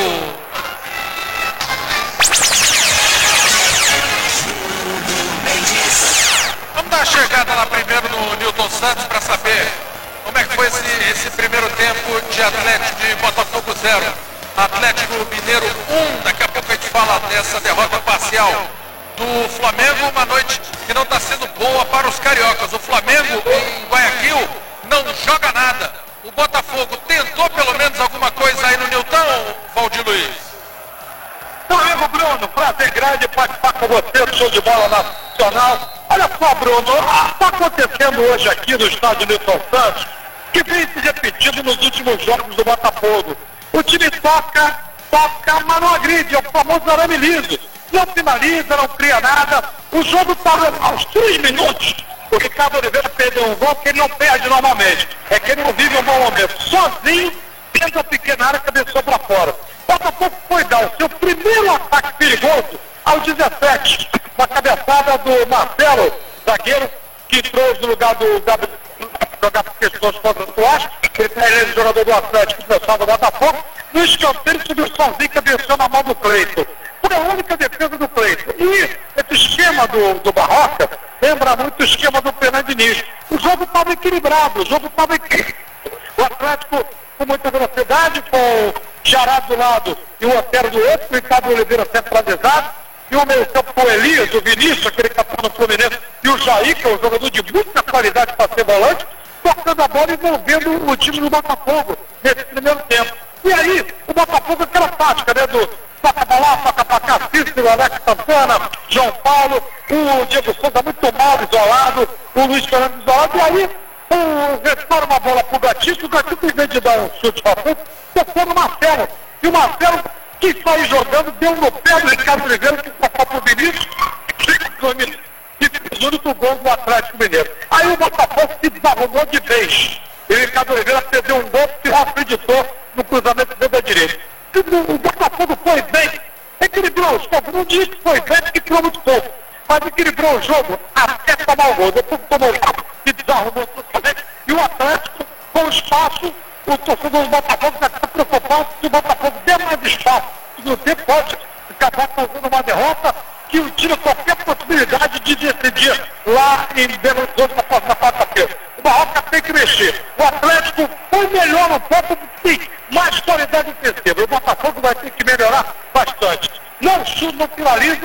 Vamos dar uma chegada lá primeiro no Newton Santos para saber como é que foi esse, esse primeiro tempo de Atlético de Botafogo zero. Atlético Mineiro um. Daqui a pouco a gente fala dessa derrota parcial do Flamengo. Uma noite que não está sendo boa para os cariocas. O Flamengo em Guayaquil não joga nada. O Botafogo tentou pelo menos alguma coisa aí no Nilton, Valdir Luiz. Meu amigo Bruno, prazer grande participar com você do show de bola nacional. Olha só, Bruno, está acontecendo hoje aqui no estádio Nilton Santos, que vem se repetindo nos últimos jogos do Botafogo. O time toca, toca, mas não agride, é o famoso arame liso. Não finaliza, não cria nada. O jogo estava aos três minutos. O Ricardo Oliveira perdeu um gol que ele não perde normalmente. É que ele não vive um bom momento. Sozinho, dentro da pequena área, cabeçou para fora. Botafogo foi dar o seu primeiro ataque perigoso aos dezessete, uma cabeçada do Marcelo, zagueiro, que entrou no lugar do Gabriel, jogar por questões contra o Soares, ele é jogador do Atlético, pessoal do Botafogo, no escanteio subiu sozinho, cabeçou na mão do Cleiton. Foi a única defesa do Cleiton. E esse esquema do, do Barroca lembra muito o esquema do Fernando Diniz. O jogo estava equilibrado, o jogo estava equilibrado. O Atlético com muita velocidade, com o Xará do lado e o Otero do outro, o Ricardo Oliveira centralizado, e o meio campo com o Elias, o Vinícius, aquele capitão do Fluminense, e o Jair, que é um jogador de muita qualidade para ser volante, tocando a bola e envolvendo o time do Botafogo nesse primeiro tempo. E aí, o Botafogo, aquela tática, né, do toca pra lá, toca pra cá, Cícero, Alex Santana, João Paulo, o Diego Souza muito mal isolado, o Luiz Fernando isolado, e aí, o retorna uma bola pro Gatito, o Gatito, em vez de dar um chute pra frente, tocou no Marcelo, e o Marcelo, que saiu jogando, deu no pé do Ricardo Oliveira, que tocou pro Vinícius, e fez o único gol do Atlético Mineiro. Aí o Botafogo se desarrumou de vez, e o Ricardo Oliveira perdeu um gol que não acreditou no cruzamento dentro da direita. O Botafogo foi bem, equilibrou o jogo, não diz que foi bem, porque criou muito pouco, mas equilibrou o jogo até tomar o gol, depois tomou o gol, se desarrumou totalmente, e o Atlético, com espaço, o torcedor do Botafogo já está preocupado se o Botafogo der mais espaço, se você pode acabar fazendo uma derrota que o tira qualquer possibilidade de decidir lá em Belo Horizonte na próxima quarta-feira. O Barroca tem que mexer. O Atlético foi melhor no campo, sim, mais qualidade ofensiva. O Botafogo vai ter que melhorar bastante. Não chute, não finaliza,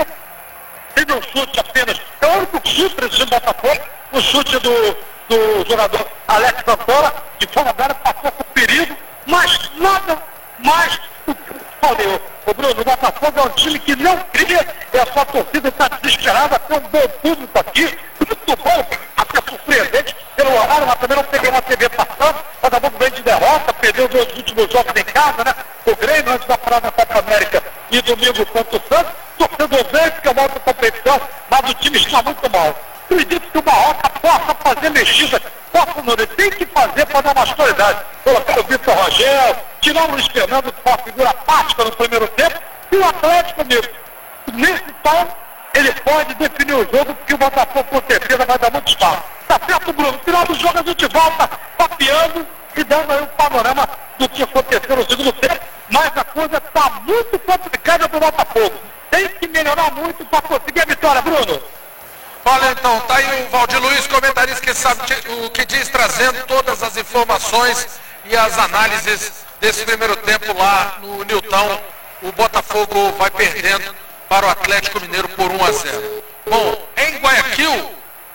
tem um chute apenas. É o único chute desse Botafogo, o chute do, do jogador Alex Santana, de fora da área, passou por perigo, mas nada mais do que falei. O Bruno, o Botafogo é um time que não cria, e a sua torcida está desesperada, tem um bom público aqui, muito bom, até surpreendente pelo horário, mas também não peguei uma T V passando, o Botafogo vem de derrota, perdeu os dois últimos jogos em casa, né? O Grêmio antes da parada da Copa América e domingo contra o Santos, torcedor vem, fica mal com a competição, mas o time está muito mal. Acredito que o Barroca possa fazer mexidas, possa não, ele tem que fazer para dar mais qualidade. Colocar o Vitor Rogério, tirar o Luiz Fernando com a figura tática no primeiro tempo, e o Atlético mesmo. Nesse tom, ele pode definir o jogo, porque o Botafogo com certeza vai dar muito espaço. Tá certo, Bruno? No final do jogo a gente volta papeando e dando aí um panorama do que aconteceu no segundo tempo, mas a coisa está muito complicada para o Botafogo. Tem que melhorar muito para conseguir a vitória, Bruno. Olha, então, tá aí o Valdir Luiz, comentarista que sabe o que diz, trazendo todas as informações e as análises desse primeiro tempo lá no Nilton. O Botafogo vai perdendo para o Atlético Mineiro por um a zero. Bom, em Guayaquil,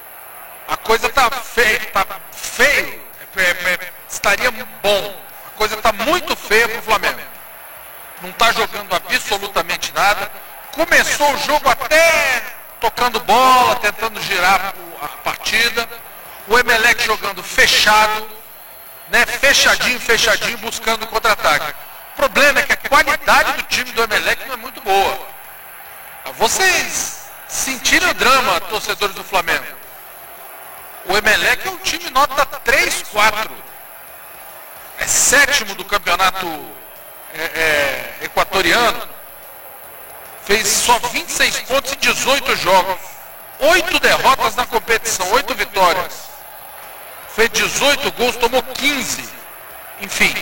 a coisa tá feia, tá feio, é, é, estaria bom. A coisa tá muito feia para o Flamengo. Não tá jogando absolutamente nada. Começou o jogo até tocando bola, tentando girar a partida. O Emelec jogando fechado, né? Fechadinho, fechadinho, buscando contra-ataque. O problema é que a qualidade do time do Emelec não é muito boa. Vocês sentiram o drama, torcedores do Flamengo. O Emelec é um time nota três, quatro. É sétimo do campeonato é, é, equatoriano. Fez só vinte e seis pontos em dezoito jogos. oito derrotas na competição, oito vitórias. Fez dezoito gols, tomou quinze. Enfim.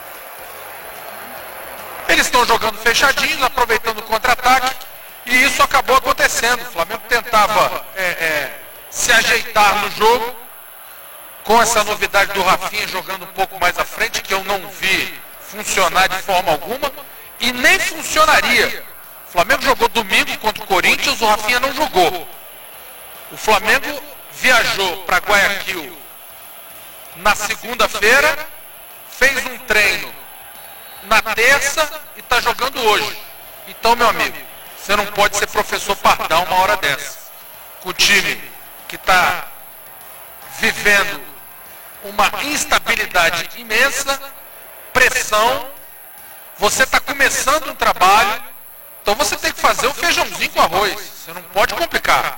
Eles estão jogando fechadinhos, aproveitando o contra-ataque. E isso acabou acontecendo. O Flamengo tentava é, é, se ajeitar no jogo. Com essa novidade do Rafinha jogando um pouco mais à frente, que eu não vi funcionar de forma alguma e nem funcionaria. O Flamengo jogou domingo contra o Corinthians, o Rafinha não jogou. O Flamengo viajou para Guayaquil na segunda-feira, fez um treino na terça e está jogando hoje. Então, meu amigo, você não pode ser professor Pardal uma hora dessa. Com o time que está vivendo uma instabilidade imensa, pressão, você está começando um trabalho, então você tem que fazer o feijãozinho com arroz, você não pode complicar.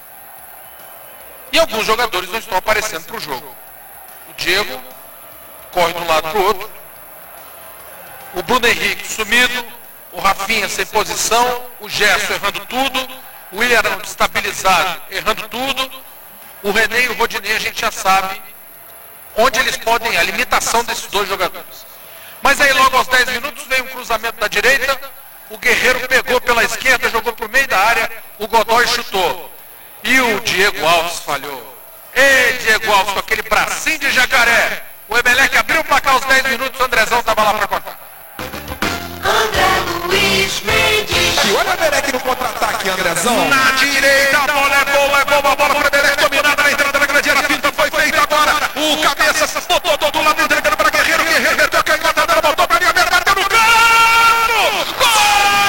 E alguns jogadores não estão aparecendo para o jogo. O Diego corre de um lado para o outro, o Bruno Henrique sumido, o Rafinha sem posição, o Gerson errando tudo, o Willian estabilizado errando tudo, o René e o Rodinei a gente já sabe onde eles podem, a limitação desses dois jogadores. Mas aí logo aos dez minutos veio um cruzamento da direita, o Guerreiro pegou pela esquerda, jogou para o meio da área, o Godoy chutou. E o Diego Alves falhou. Ei, Diego Alves com aquele bracinho de jacaré. O Emelec abriu o placar aos dez minutos, o Andrezão estava lá para contar. André Luiz Mendes. E olha o Emelec no contra-ataque, Andrezão. Na direita, a bola é boa, é boa, a bola para o Emelec, dominada na entrada da grande área, a finta foi feita agora. O cabeça botou todo lado, entregando para Guerreiro, Guerreiro meteu a canhota dela, botou para a linha aberta, bateu no canto! Gol!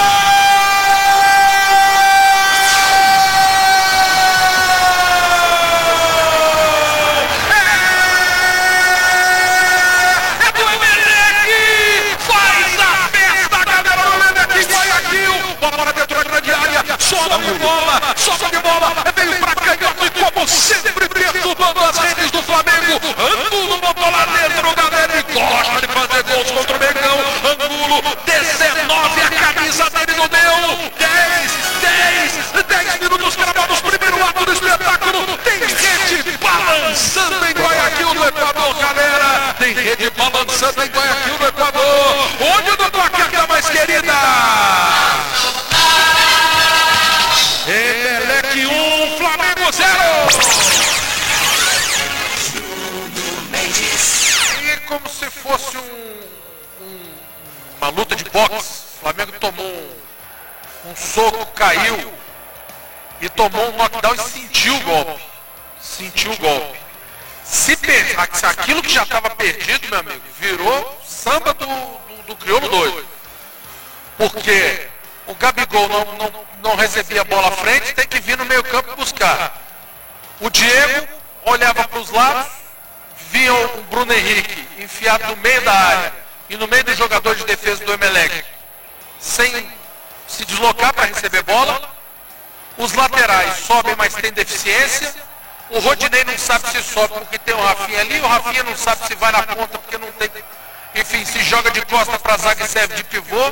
Sobe de bola, sobe de bola, veio pra canhota e como sempre perturbando as redes do Flamengo. Angulo botou lá dentro, galera, e gosta de fazer gols contra o Mengão. Angulo, dezenove, a camisa dele não deu. dez, dez, dez minutos gravados, primeiro ato do espetáculo. Tem rede balançando em Guayaquil, no Equador, galera. Tem rede balançando em Guayaquil, no Equador. Onde o tua carta mais querida? Emelec um, Flamengo zero! E como se fosse um, um, uma luta de boxe, o Flamengo tomou um, um soco, caiu e tomou um knockdown e sentiu o golpe. Sentiu o golpe. Se, per... se aquilo que já estava perdido, meu amigo, virou samba do, do, do crioulo doido. Porque o Gabigol não, não, não recebia a bola à frente, tem que vir no meio campo buscar. O Diego olhava para os lados, via o Bruno Henrique enfiado no meio da área e no meio do jogador de defesa do Emelec, sem se deslocar para receber bola. Os laterais sobem, mas tem deficiência. O Rodinei não sabe se sobe porque tem o Rafinha ali, o Rafinha não sabe se vai na ponta porque não tem. Enfim, se joga de costa para a zaga e serve de pivô.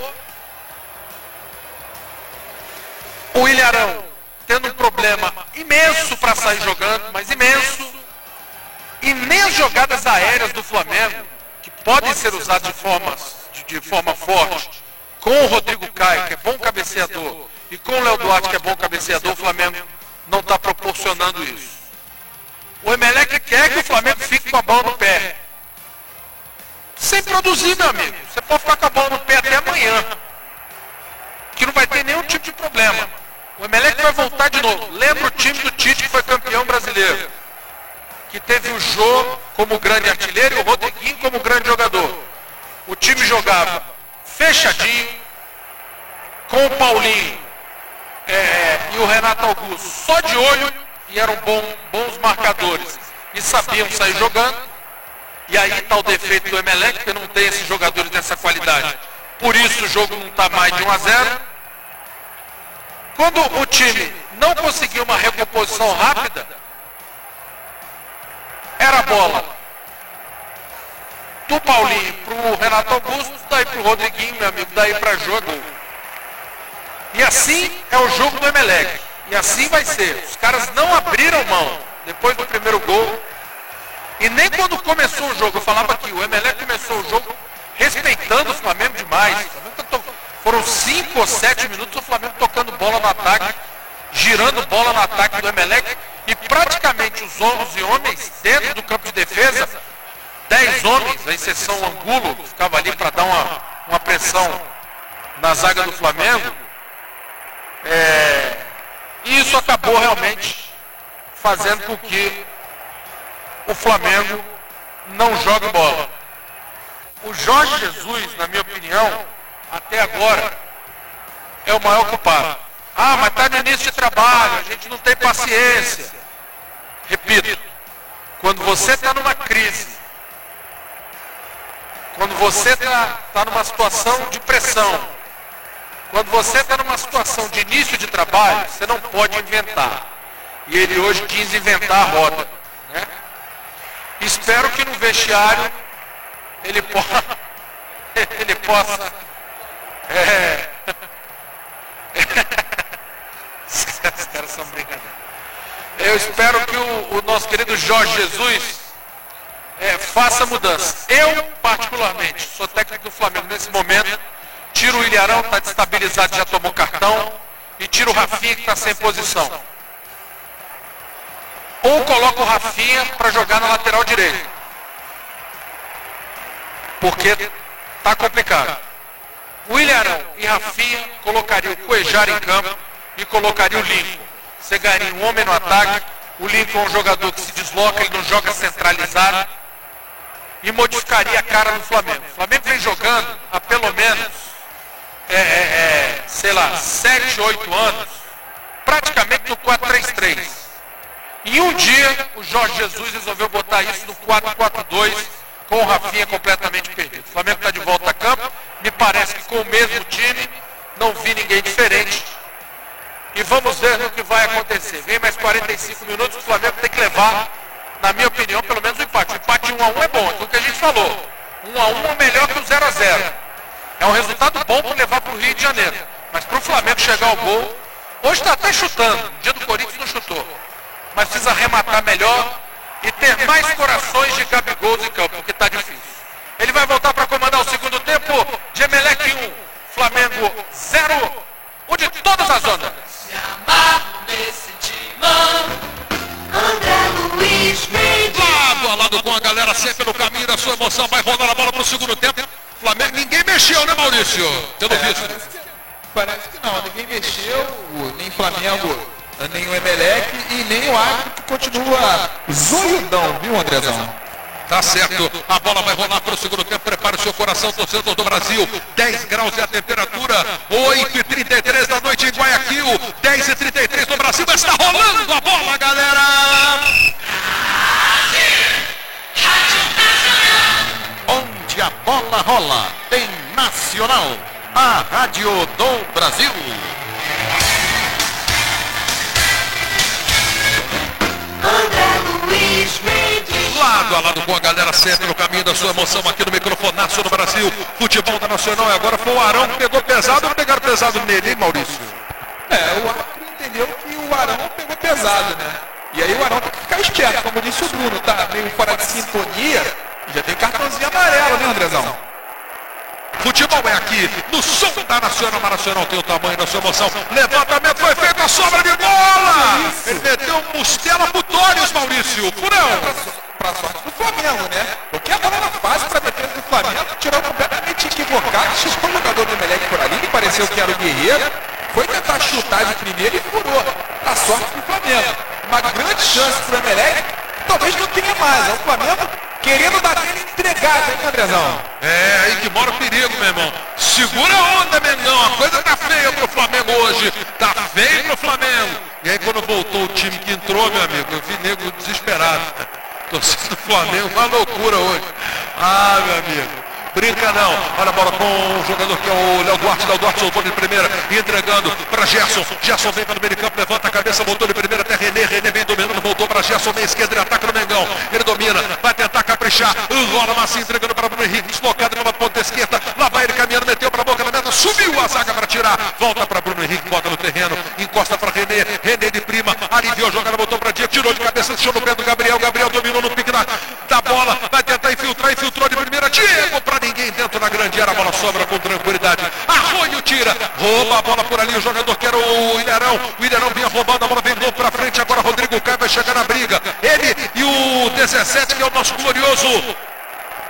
O Ilharão tendo um problema imenso para sair jogando, mas imenso. E nem as jogadas aéreas do Flamengo, que podem ser usadas de forma, de, de forma forte, com o Rodrigo Caio, que é bom cabeceador, e com o Léo Duarte, que é bom cabeceador, o Flamengo não está proporcionando isso. O Emelec quer que o Flamengo fique com a bola no pé. Sem produzir, meu amigo. Você pode ficar com a bola no pé até amanhã, que não vai ter nenhum tipo de problema. O Emelec vai voltar de novo. Lembra o time do Tite que foi campeão brasileiro, que teve o Jô como grande artilheiro e o Rodriguinho como grande jogador. O time jogava fechadinho, com o Paulinho é, e o Renato Augusto só de olho, e eram bom, bons marcadores e sabiam sair jogando. E aí está o defeito do Emelec, porque não tem esses jogadores dessa qualidade. Por isso o jogo não está mais de um a zero. Quando o time não conseguiu uma recomposição rápida, era a bola do Paulinho para o Renato Augusto, daí para o Rodriguinho, meu amigo, daí para jogo. E assim é o jogo do Emelec. E assim vai ser. Os caras não abriram mão depois do primeiro gol. E nem quando começou o jogo, eu falava que o Emelec começou o jogo respeitando o Flamengo demais. O Flamengo foram cinco ou sete minutos o Flamengo tocando bola no ataque, girando bola no ataque do Emelec. E praticamente os onze homens dentro do campo de defesa dez homens, a exceção Angulo, que ficava ali para dar uma, uma pressão na zaga do Flamengo. É, e isso acabou realmente fazendo com que o Flamengo não jogue bola. O Jorge Jesus, na minha opinião, até agora, é o maior culpado. Ah, mas está no início de trabalho, a gente não tem paciência. Repito, quando você está numa crise, quando você está tá numa situação de pressão, quando você está numa situação de início de trabalho, você não pode inventar. E ele hoje quis inventar a roda. Né? Espero que no vestiário ele possa, ele possa é, os caras são brincadeiros. Eu espero que o, o nosso querido Jorge Jesus é, faça mudança. Eu, particularmente, sou técnico do Flamengo nesse momento, tiro o Ilharão, está destabilizado, já tomou cartão, e tiro o Rafinha, que está sem posição. Ou coloco o Rafinha para jogar na lateral direita. Porque está complicado. O Ilharão e Rafinha colocaria o Cuejar em campo e colocaria o Lincoln. Você ganharia um homem no ataque, o Lincoln é um jogador que se desloca, ele não joga centralizado, e modificaria a cara do Flamengo. O Flamengo vem jogando há pelo menos, é, é, é, sei lá, sete, oito anos, praticamente no quatro três três. E um dia o Jorge Jesus resolveu botar isso no quatro quatro dois, com o Rafinha completamente perdido. O Flamengo está de volta a campo, me parece que com o mesmo time, não vi ninguém diferente. E vamos ver no que vai acontecer. Vem mais quarenta e cinco minutos, o Flamengo tem que levar, na minha opinião, pelo menos o empate. O empate um a um é bom, é o que a gente falou. um a um é melhor que o zero a zero. É um resultado bom para levar para o Rio de Janeiro. Mas para o Flamengo chegar ao gol, hoje está até chutando, no dia do Corinthians não chutou. Mas precisa arrematar melhor e ter mais corações de Gabigol em campo, porque está difícil. Ele vai voltar para comandar o segundo tempo. De Emelec um, Flamengo zero, o de todas as zonas. Lado a lado com a galera, sempre no caminho da sua emoção, vai rolar a bola para o segundo tempo. Flamengo, ninguém mexeu, né, Maurício? Pelo visto. Parece que não, ninguém mexeu, nem Flamengo, nem o Emelec e nem o árbitro, que continua zoiudão, viu, Andrezão? Tá certo, a bola vai rolar para o segundo tempo, prepare o seu coração, torcedor do Brasil, dez graus é a temperatura, oito e trinta e três da noite em Guayaquil, dez e trinta e três no Brasil, mas está rolando a bola, galera! Onde a bola rola, tem Nacional, a rádio do Brasil. André Luiz Mendes. Lado a lado com a galera, sempre no caminho da sua emoção, aqui no microfonaço do Brasil. Futebol da Nacional, e agora foi o Arão que pegou pesado, ou pegaram pesado nele, hein, Maurício? É, o árbitro entendeu que o Arão pegou pesado, né? E aí o Arão tem que ficar esperto, como disse o Bruno, tá meio fora de sintonia, já tem cartãozinho amarelo, né, Andrezão? Futebol é aqui, no som da Nacional. A Nacional tem o tamanho da sua emoção. Levantamento foi feito, a sobra de bola! Ele meteu um mostela pro Tórios, Maurício. Furão! Pra sorte do Flamengo, né? Porque a bola era fácil pra defesa do Flamengo, tirou completamente equivocado. Chutou o jogador do Emelec por ali, que pareceu que era o Guerreiro. Foi tentar chutar de primeiro e furou. Pra sorte do Flamengo. Uma grande chance pro Emelec, talvez não tenha mais. É o Flamengo querendo dar aquele entregado, hein, Andrezão? É, aí que mora o perigo, meu irmão. Segura a onda, Mengão. A coisa tá feia pro Flamengo hoje. Tá feio pro Flamengo. E aí quando voltou o time que entrou, meu amigo, eu vi nego desesperado. Torcida do Flamengo, uma loucura hoje. Ah, meu amigo. Brinca não, olha a bola com o jogador que é o Léo Duarte, Léo Duarte soltou de primeira, entregando para Gerson, Gerson vem para o meio de campo, levanta a cabeça, voltou de primeira até René, René vem dominando, voltou para Gerson, meia esquerda, ele ataca no Mengão, ele domina, vai tentar caprichar, rola Massi entregando para Bruno Henrique, deslocado pela ponta esquerda, lá vai ele caminhando, meteu para a boca da meta, subiu a zaga para tirar, volta para Bruno Henrique, bota no terreno, encosta para René, René de prima, aliviou a jogada, voltou para Diego, tirou de cabeça, deixou no pé do Gabriel, Gabriel dominou no pique da, da bola, vai tentar infiltrar, infiltrou de primeira, Diego para ninguém dentro na grande área, a bola sobra com tranquilidade. Arroio tira, rouba a bola por ali, o jogador que era o Ilharão. O Ilharão vinha roubando, a bola vem louco pra frente. Agora Rodrigo Caio vai chegar na briga. Ele e o dezessete, que é o nosso glorioso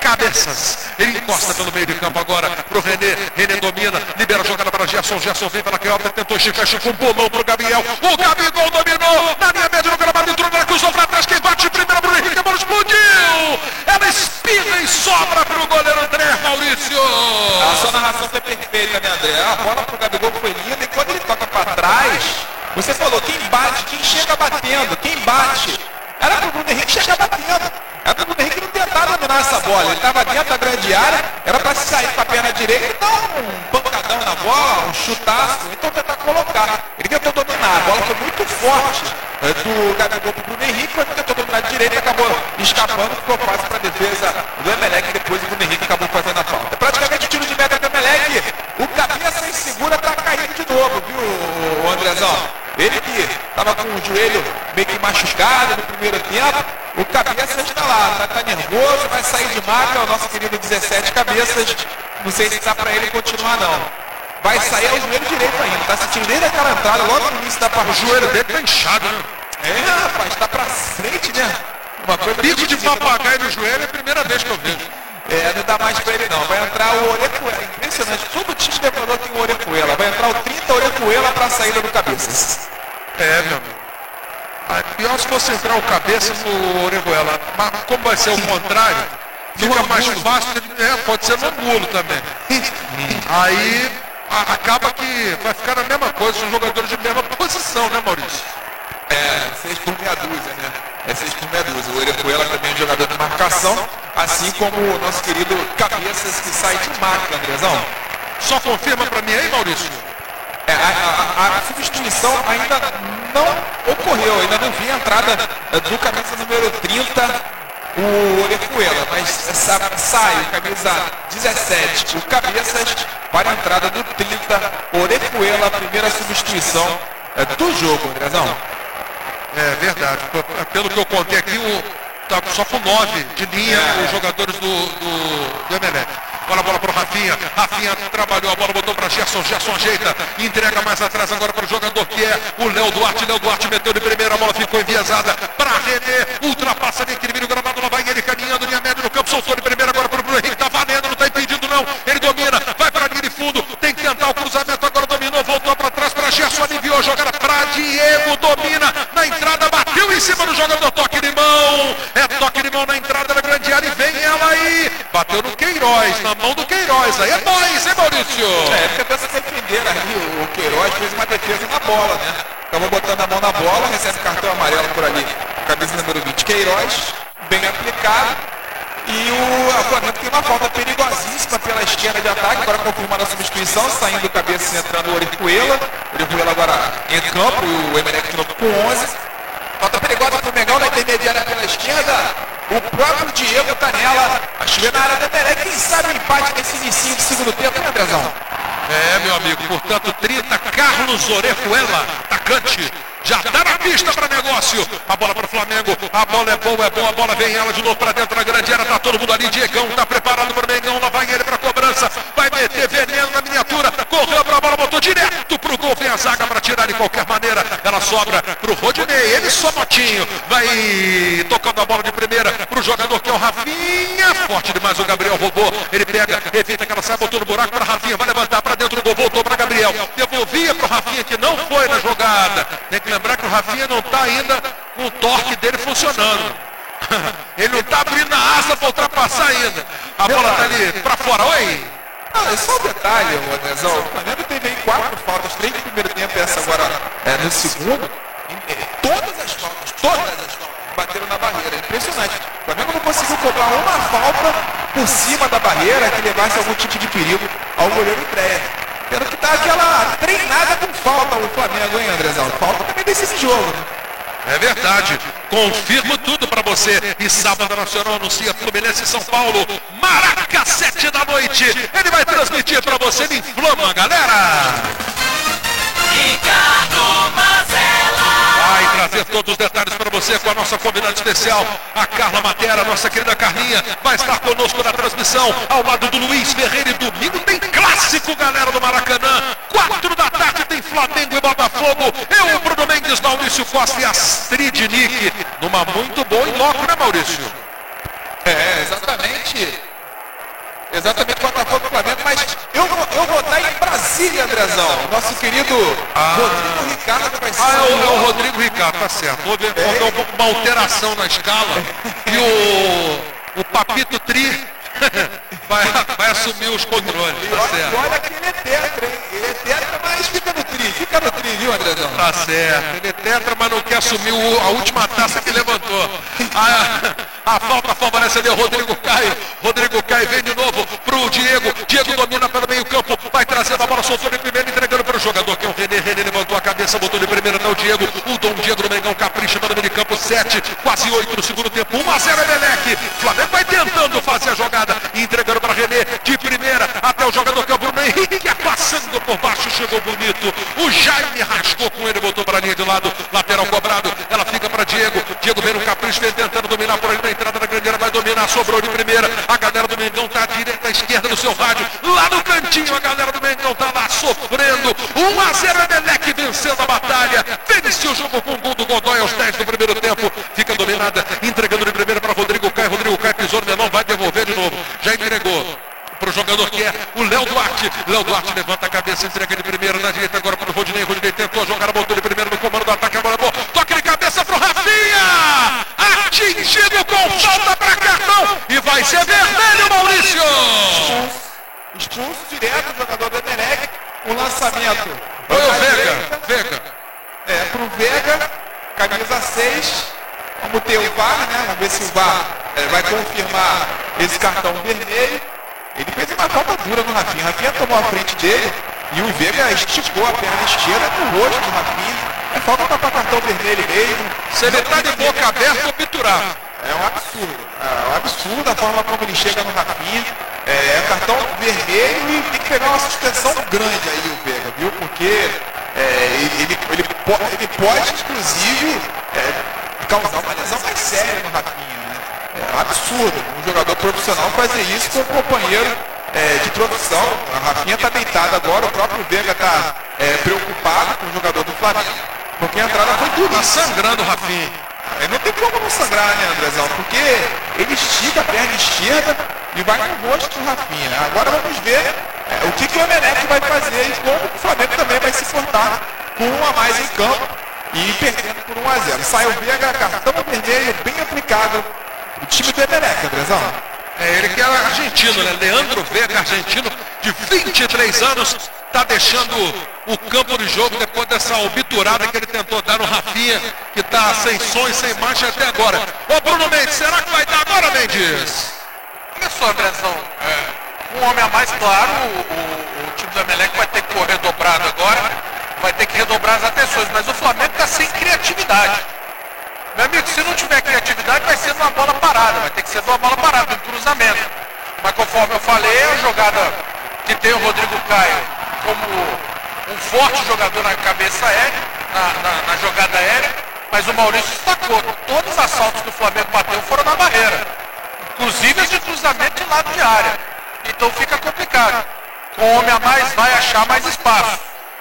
Cabeças. Ele encosta pelo meio de campo agora pro René. René domina, libera a jogada para Gerson. Gerson vem pela canhota, tentou esticar, esticou um bolão pro Gabriel. O Gabigol dominou na linha média no gramado, entrou na cruzou pra trás. Quem bate primeiro pro Henrique, a bola explodiu. Ela espirra e sobra pro goleiro André Maurício. A sua narração foi perfeita, né, André? A bola pro Gabigol foi linda e quando ele toca pra trás, você falou quem bate, quem chega batendo, quem bate. Era pro Bruno Henrique chegar batendo. Era pro Bruno Henrique não tentar dominar essa bola. Ele estava dentro da grande área, era para sair com a perna direita e dar um pancadão na bola, um chutaço, então tentar colocar. Ele tentou dominar, a bola foi muito forte do Gabigol pro Bruno Henrique, mas tentou dominar de direita, acabou escapando, ficou fácil para a defesa do Emelec, e depois o Bruno Henrique acabou fazendo a falta. Praticamente tiro de meta do Emelec, o cabeça insegura tá caindo de novo, viu, Andrezão? Ele que estava com o joelho meio que machucado no primeiro tempo, o Cabeças está lá, tá, tá nervoso, vai sair de marca, o nosso querido dezessete Cabeças, não sei se dá para ele continuar não. Vai sair ao joelho direito ainda, tá sentindo desde aquela entrada, logo no início da partida. O joelho dele tá inchado, né? É, rapaz, tá pra frente, né? Uma coisa Bico de papagaio no joelho é a primeira vez que eu vejo. É, não dá mais pra ele não. Vai entrar o Orejuela. Impressionante. Todo time declarou que tem o Orejuela. Vai entrar o trinta Orejuela pra saída do Cabeças. É, meu amigo. Ah, pior se fosse entrar o Cabeça no Orejuela. Mas como vai ser o contrário, fica mais fácil. É, pode ser no Angulo também. Aí a, acaba que vai ficar a mesma coisa, os jogadores de mesma posição, né, Maurício? É, seis por meia dúzia, né? É seis por meia dúzia. O Orejuela também é um jogador de marcação, assim como o nosso querido Cabeças que sai de marca, Andrezão. Só confirma pra mim aí, Maurício. É, a, a, a substituição ainda não ocorreu, ainda não vi a entrada do camisa número trinta, o Orejuela, mas sa, sai o camisa dezessete, o Cabeças, para a entrada do trinta, Orejuela, a primeira substituição é, do jogo, Andrezão. É verdade. Pelo que eu contei aqui, o, tá só com nove de linha é. os jogadores do, do, do Emelec. Bola, bola pro Rafinha. Rafinha trabalhou a bola, botou para Gerson. Gerson ajeita, entrega mais atrás agora para o jogador que é o Léo Duarte. Léo Duarte meteu de primeira, a bola ficou enviesada para René. Ultrapassa de equilíbrio, gramado, lá vai ele caminhando, linha média no campo, soltou de primeira agora para o Bruno Henrique. Tá valendo, não tá impedido não. Ele domina, vai para a linha de fundo, tem que tentar o cruzamento, agora dominou, voltou para trás para Gerson, aliviou a jogada para Diego, domina na entrada, bateu em cima do jogador, toque de mão. É toque de mão na entrada da grande área e vem ela aí. Bateu no Queiroz, na mão do Queiroz, aí é nós, hein, Maurício? É, fica pensa defender ali, o Queiroz fez uma defesa na bola, né? Acabou botando a mão na bola, recebe cartão amarelo por ali, camisa número vinte, Queiroz, bem aplicado, e o Flamengo tem uma falta perigosíssima pela esquerda de ataque, agora confirmando a substituição, saindo o Cabeça e entrando o Orejuela, o Orejuela agora em campo, o Emelec de novo com onze, falta perigosa para o Mengão na intermediária pela esquerda, o próprio Diego tá nela, a chilena na área da Emelec, quem sabe o empate nesse início do segundo tempo, né, Andrezão? É, meu amigo, portanto, trinta, Carlos Orejuela, atacante, já tá na pista para negócio, a bola para o Flamengo, a bola é boa, é boa, a bola vem ela de novo para dentro da grande área, tá todo mundo ali, Diegão tá preparado para o Mengão, lá vai ele para cobrança, vai meter veneno na miniatura, correu para a bola, botou direto pro gol, vem a zaga para tirar de qualquer maneira, ela sobra pro Rodinei, ele só botinho, vai tocando a bola de primeira pro jogador que é o Rafinha, forte demais o Gabriel, roubou, ele pega, evita que ela saia, botou no buraco para Rafinha, vai levantar para dentro do gol, voltou para Gabriel, devolvia pro Rafinha que não foi na jogada, tem que lembrar que o Rafinha não está ainda com o torque dele funcionando. Ele não está abrindo a asa para ultrapassar ainda. A bola está ali para fora. Oi! Ah, é só um detalhe, Andrezão. O Flamengo teve aí quatro faltas, três no primeiro tempo e essa agora é, no segundo. E, todas as faltas, todas as faltas bateram na barreira. Impressionante. O Flamengo não conseguiu cobrar uma falta por cima da barreira que levasse algum tipo de perigo ao goleiro André. Pelo que tá aquela treinada com falta o Flamengo, hein, Andrezão? Falta também desse jogo, né? É verdade. Confirmo tudo pra você. E sábado Nacional anuncia Fluminense e São Paulo. Maraca, sete da noite. Ele vai transmitir pra você. Ele inflama, galera. Ricardo Mazella. Vai trazer todos os detalhes para você com a nossa convidada especial, a Carla Matera, nossa querida Carlinha, vai estar conosco na transmissão, ao lado do Luiz Ferreira. E domingo tem clássico, galera do Maracanã, quatro da tarde tem Flamengo e Botafogo. Eu, Bruno Mendes, Maurício Costa e Astrid Nick, numa muito boa em loco, né, Maurício? É, exatamente. Exatamente, Botafogo e Flamengo, mas eu vou, eu vou estar em Brasília, Andrezão. Nosso querido Ah. Rodrigo Ricardo vai ser. Ah, é o, é o Rodrigo Ricardo, tá certo. Houve, houve um- uma alteração na escala e o, o Papito Tri vai, vai assumir os controles, E tá olha, certo. e olha que ele é tetra, hein? Ele é tetra, mas fica no tri, fica no tri, viu, Andrezão? Tá certo, ele é tetra, mas não quer assumir o- a última taça que levantou. A, a falta favorece ali o Rodrigo Caio. Rodrigo Caio vem de novo pro Diego. Diego domina pelo meio campo, vai trazendo a bola, soltou de primeiro, entregando para o jogador, que é o René. René levantou a cabeça, botou de primeiro até o Diego. O Dom Diego do Mengão capricha no meio de campo, sete, quase oito no segundo tempo. um a zero Emelec. Flamengo vai tentando fazer a jogada, entregando para René de primeira até o jogador que é o Bruno Henrique, passando por baixo, chegou bonito. O Jaime rascou com ele, botou para a linha de lado, lateral cobrado. Ela fica para Diego. Diego vem no capricho, vem tentando dominar por ali na entrada da grande área, vai dominar, sobrou de primeira. A galera do Mengão tá à direita, à esquerda do seu rádio, lá no cantinho. A galera do Mengão tá lá sofrendo. um a zero Emelec vencendo a batalha. Vence o jogo com o gol do Godoy aos dez do primeiro tempo. Fica dominada, entregando de primeira para Rodrigo Caio. Rodrigo Caio pisou no melão, vai devolver de novo. Já entregou para o jogador que é o Léo Duarte. Léo Duarte levanta a cabeça, entrega de primeira na direita agora para o Rodinei. Rodinei tentou jogar, botou de primeiro no comando do ataque. A bola boa, toque de cabeça para o Rafinha. Atingido com falta para cartão e vai ser vermelho, Maurício. Expulso, expulso direto o jogador do Emelec. O lançamento. Foi o na Veiga. direita. Veiga. É, pro Veiga, camisa seis. Vamos ter o V A R, né? Vamos ver se o V A R é, vai confirmar esse cartão vermelho. Ele fez uma falta dura no Rafinha. Rafinha tomou a frente dele e o Veiga esticou a perna esquerda no rosto do Rafinha. É falta para cartão vermelho mesmo. Se ele tá de boca aberta, obturar. É um absurdo. É um absurdo a forma como ele chega no Rafinha. É, é cartão vermelho e tem que pegar uma suspensão grande aí o Veiga, viu? Porque é, ele, ele, ele, pode, ele pode, inclusive, é, causar uma lesão mais séria no Rafinha. Né? É um absurdo um jogador profissional fazer isso com um companheiro é, de profissão. A Rafinha está deitado agora, o próprio Veiga está é, preocupado com o jogador do Flamengo, porque a entrada foi duríssima. Tá sangrando o Rafinha. É, não tem como não sangrar, né, Andrezão? Porque ele estica a perna esquerda e vai no rosto do Rafinha. Agora vamos ver é, o que, que o Emelec vai fazer e como o Flamengo também vai se portar com um a mais em campo e perdendo por um a zero. Sai o Veiga, cartão vermelho bem aplicado. O time do Emelec, Andrezão. É ele que é argentino, né? Leandro Veiga, argentino, de vinte e três anos, tá deixando o campo de jogo depois dessa obturada que ele tentou dar no Rafinha, que tá sem som e sem marcha até agora. Ô Bruno Mendes, será que vai dar agora, Mendes? Olha só, Andrezão, é, um homem a mais, claro, o, o, o time do Emelec vai ter que correr dobrado agora, vai ter que redobrar as atenções, mas o Flamengo está sem criatividade. Meu amigo, se não tiver criatividade, vai ser uma bola parada, vai ter que ser uma bola parada, um cruzamento. Mas conforme eu falei, é a jogada que tem o Rodrigo Caio como um forte jogador na cabeça aérea, na, na, na jogada aérea, mas o Maurício destacou. Todos os assaltos que o Flamengo bateu foram na barreira, inclusive as de cruzamento de lado de área. Então fica complicado. Com um homem a mais, vai achar mais espaço.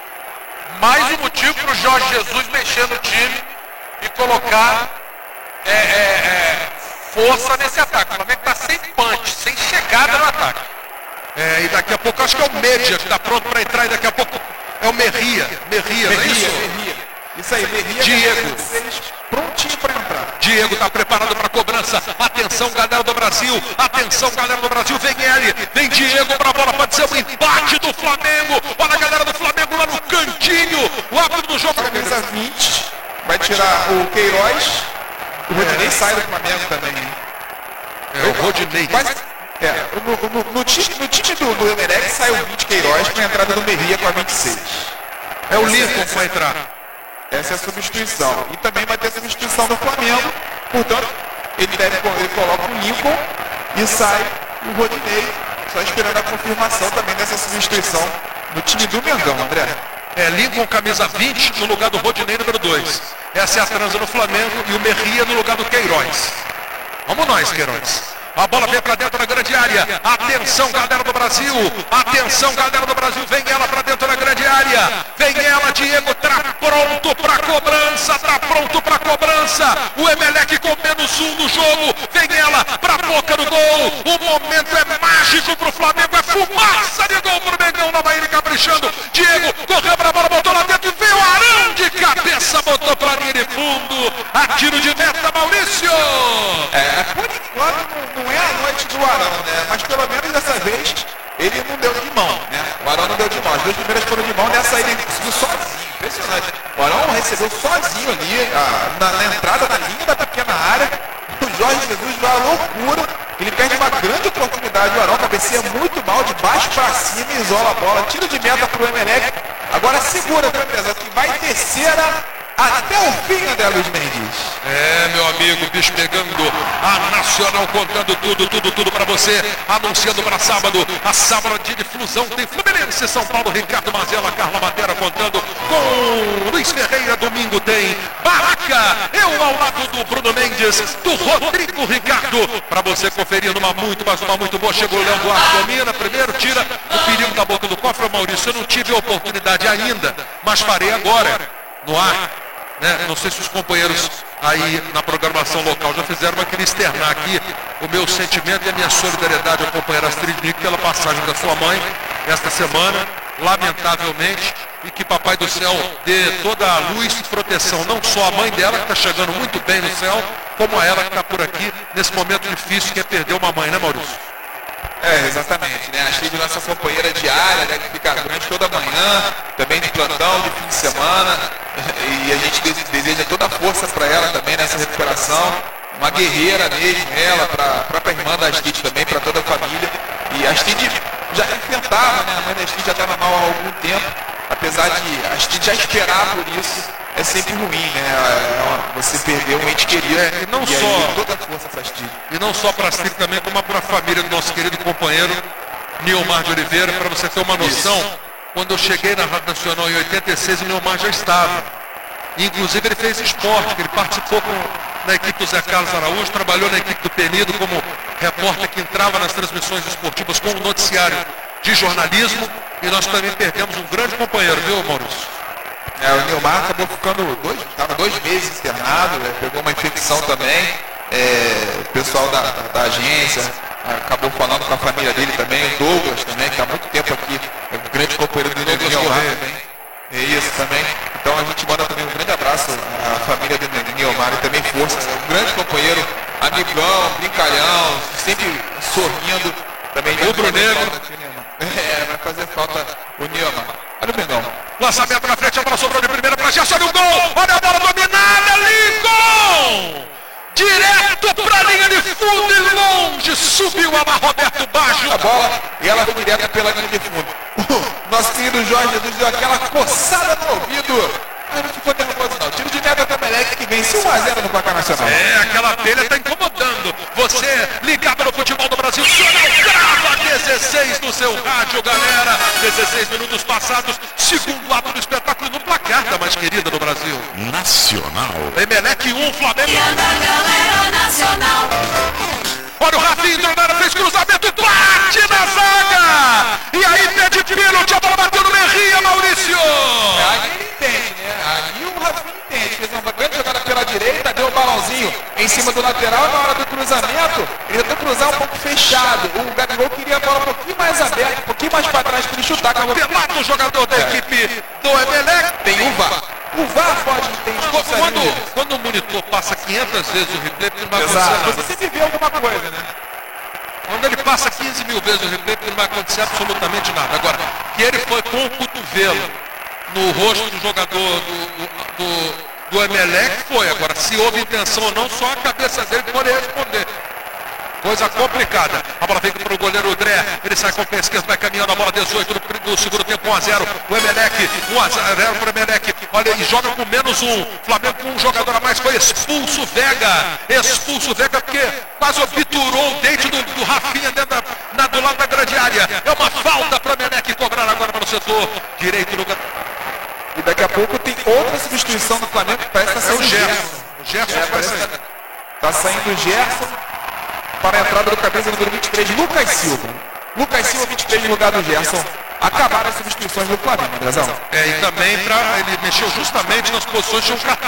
Mais um motivo para o Jorge Jesus mexer no time e colocar é, é, é, força nesse ataque. O Flamengo está sem punch, sem chegada no ataque. É, e daqui a pouco acho que é o Média que está pronto para entrar, e daqui a pouco é o Merria. Merria, não é Merria, isso? Merria. Isso aí, Merria. Diego. Prontinho para entrar. Diego está preparado para a cobrança. Atenção, galera do Brasil. Atenção, galera do Brasil. Vem ele. Vem Diego para a bola. Pode ser um empate do Flamengo. Olha a galera do Flamengo lá no cantinho. O árbitro do jogo. Camisa vinte. Vai tirar o Queiroz. O Rodinei é. sai do Flamengo também. Hein? É, o Rodinei. Mas, é, no, no, no time, no time do, do Emelec sai o vinte Queiroz com a entrada do Merria com a vinte e seis. É o Lincoln que vai entrar. Essa é a substituição. E também vai ter a substituição do Flamengo. Portanto, ele, deve, ele coloca o Lincoln e sai o Rodinei. Só esperando a confirmação também dessa substituição no time do Mengão, André. É, Lincoln camisa vinte no lugar do Rodinei número dois. Essa é a transa no Flamengo e o Merria no lugar do Queiroz. Vamos nós, Queiroz. A bola vem para dentro da grande área. Atenção, galera do Brasil. Atenção, galera do Brasil. Vem ela para dentro da grande área. Vem ela, Diego. Tá pronto para cobrança. Tá pronto para cobrança. O Emelec com menos um no jogo. Vem ela para a boca do gol. O momento é mágico pro Flamengo. É fumaça de gol pro Mengão. Nova ele caprichando. Diego correu para a bola, botou lá dentro. Veio o Arão de cabeça. Botou para a linha de fundo. A tiro de meta, Maurício. É, por enquanto não, não é a noite do Arão, né? Mas pelo menos dessa vez ele não deu de mão, né? O Arão não deu de mão. As duas primeiras foram de mão, dessa aí ele conseguiu sozinho. Impressionante. O Arão recebeu sozinho ali, a, na, na entrada da linha da pequena área. O Jorge Jesus vai à loucura. Ele perde uma grande oportunidade. O Arão cabeceia muito mal, de baixo para cima, isola a bola. Tiro de meta pro Emelec. Agora segura, né, Presa? Que vai terceira até o fim, André Luiz Mendes. É, meu amigo, bicho pegando. A Nacional contando tudo, tudo, tudo pra você. Anunciando pra sábado. A sábado de difusão tem Fluminense, São Paulo, Ricardo Mazella, Carla Matera contando com Luiz Ferreira. Domingo tem Barraca. Eu ao lado do Bruno Mendes, do Rodrigo Ricardo. Pra você conferir numa muito, mas uma muito boa. Chegou o Léo Duarte, domina. Primeiro tira o perigo da boca do cofre. Maurício, eu não tive a oportunidade ainda, mas farei agora no ar. Né? Não sei se os companheiros aí na programação local já fizeram, mas queria externar aqui o meu sentimento e a minha solidariedade ao companheiro Astrid Nick pela passagem da sua mãe esta semana, lamentavelmente, e que Papai do Céu dê toda a luz e proteção, não só a mãe dela, que está chegando muito bem no céu, como a ela que está por aqui nesse momento difícil que é perder uma mãe, né, Maurício? É, exatamente, né? A Astrid, nossa companheira diária, né, que fica durante toda a manhã, também de plantão, de fim de semana, e a gente deseja toda a força para ela também nessa recuperação. Uma guerreira mesmo, ela, para a própria irmã da Astrid também, para toda a família. E a Astrid já enfrentava, né? A mãe da Astrid já estava mal há algum tempo, apesar de a Astrid já esperar por isso. É sempre ruim, né? Você perder um ente querido. É, e não e só aí, toda a força para Astrid. E não só para a Astrid também, como para a família do nosso querido companheiro Nilmar de Oliveira. Para você ter uma noção, isso. Quando eu cheguei na Rádio Nacional em oitenta e seis, o Nilmar já estava. Inclusive ele fez esporte, que ele participou com, na equipe do Zé Carlos Araújo, trabalhou na equipe do Penido como repórter que entrava nas transmissões esportivas com o noticiário de jornalismo. E nós também perdemos um grande companheiro, viu, Maurício? É, o Nilmar acabou ficando dois, estava dois meses internado, né? Pegou uma infecção também. É, o pessoal da, da, da agência acabou falando com a família dele também, o Douglas também, que há muito tempo aqui, é um grande companheiro do Nilmar também. É isso também. Então a gente manda também um grande abraço à família do Nilmar e também força. É um grande companheiro, amigão, brincalhão, sempre sorrindo. Também o Bruneiro. É, vai fazer falta o Nilmar. Olha o Mengão. Lançamento na frente, a bola sobrou de primeira para Gerson, olha o gol! Olha a bola dominada ali, gol! Direto para a linha de fundo e longe, subiu a lá Roberto Baggio. A bola e ela foi direto pela linha de fundo. Nosso querido Jorge Jesus deu aquela coçada no ouvido. Mas não ficou nervoso não. Tiro de meta do Emelec que vence um a zero no placar nacional. É, aquela telha está incomodando. Você ligado no futebol do Brasil, grava dezesseis no seu rádio, galera. dezesseis minutos passados, segundo ato do espetáculo no placar da mais querida do Brasil. Nacional. Emelec um, Flamengo. E anda, galera, Nacional. Olha o Rafinha entrou na área, fez cruzamento, bate na zaga! E aí pede pênalti, a bola bateu no Merria, Maurício! É, aí ele entende, né? Aí o Rafinha entende, fez uma grande jogada pela direita, deu o balãozinho em cima do lateral, na hora do cruzamento, ele tentou cruzar um pouco fechado. O Gabigol queria a bola um pouquinho mais aberta, um pouquinho mais para trás para ele chutar. Pelado o jogador da é. equipe do Emelec. Tem o V A R. O V A R pode entender. Quando, quando o monitor passa quinhentas vezes o replay, ele não vai Exato. acontecer nada. Você sempre vê alguma coisa, né? Quando ele passa quinze mil vezes o replay, não vai acontecer absolutamente nada. Agora, que ele foi com o cotovelo no rosto do jogador do, do, do Emelec, foi. Agora, se houve intenção ou não, só a cabeça dele pode responder. Coisa complicada. A bola vem para o goleiro André. Ele sai com o pé esquerdo, vai caminhando a bola dezoito do, do segundo tempo, um a zero. O Emelec, um a zero para o Emelec. Olha, e joga com menos um. Flamengo com um jogador a mais. Foi expulso Vega. Expulso Vega porque quase obturou o dente do, do Rafinha dentro da, na, do lado da grande área. É uma falta para o Emelec cobrar agora para o setor direito do. E daqui a pouco tem outra substituição do Flamengo que parece que está saindo o Gerson. O Gerson é, vai sair. Está saindo o Gerson. para a entrada do camisa número vinte e três, Lucas Silva. Lucas Silva, vinte e três, no lugar do Gerson. Acabaram as substituições do Flamengo, Andrezão. É, e também pra, ele mexeu justamente nas posições de um cartão.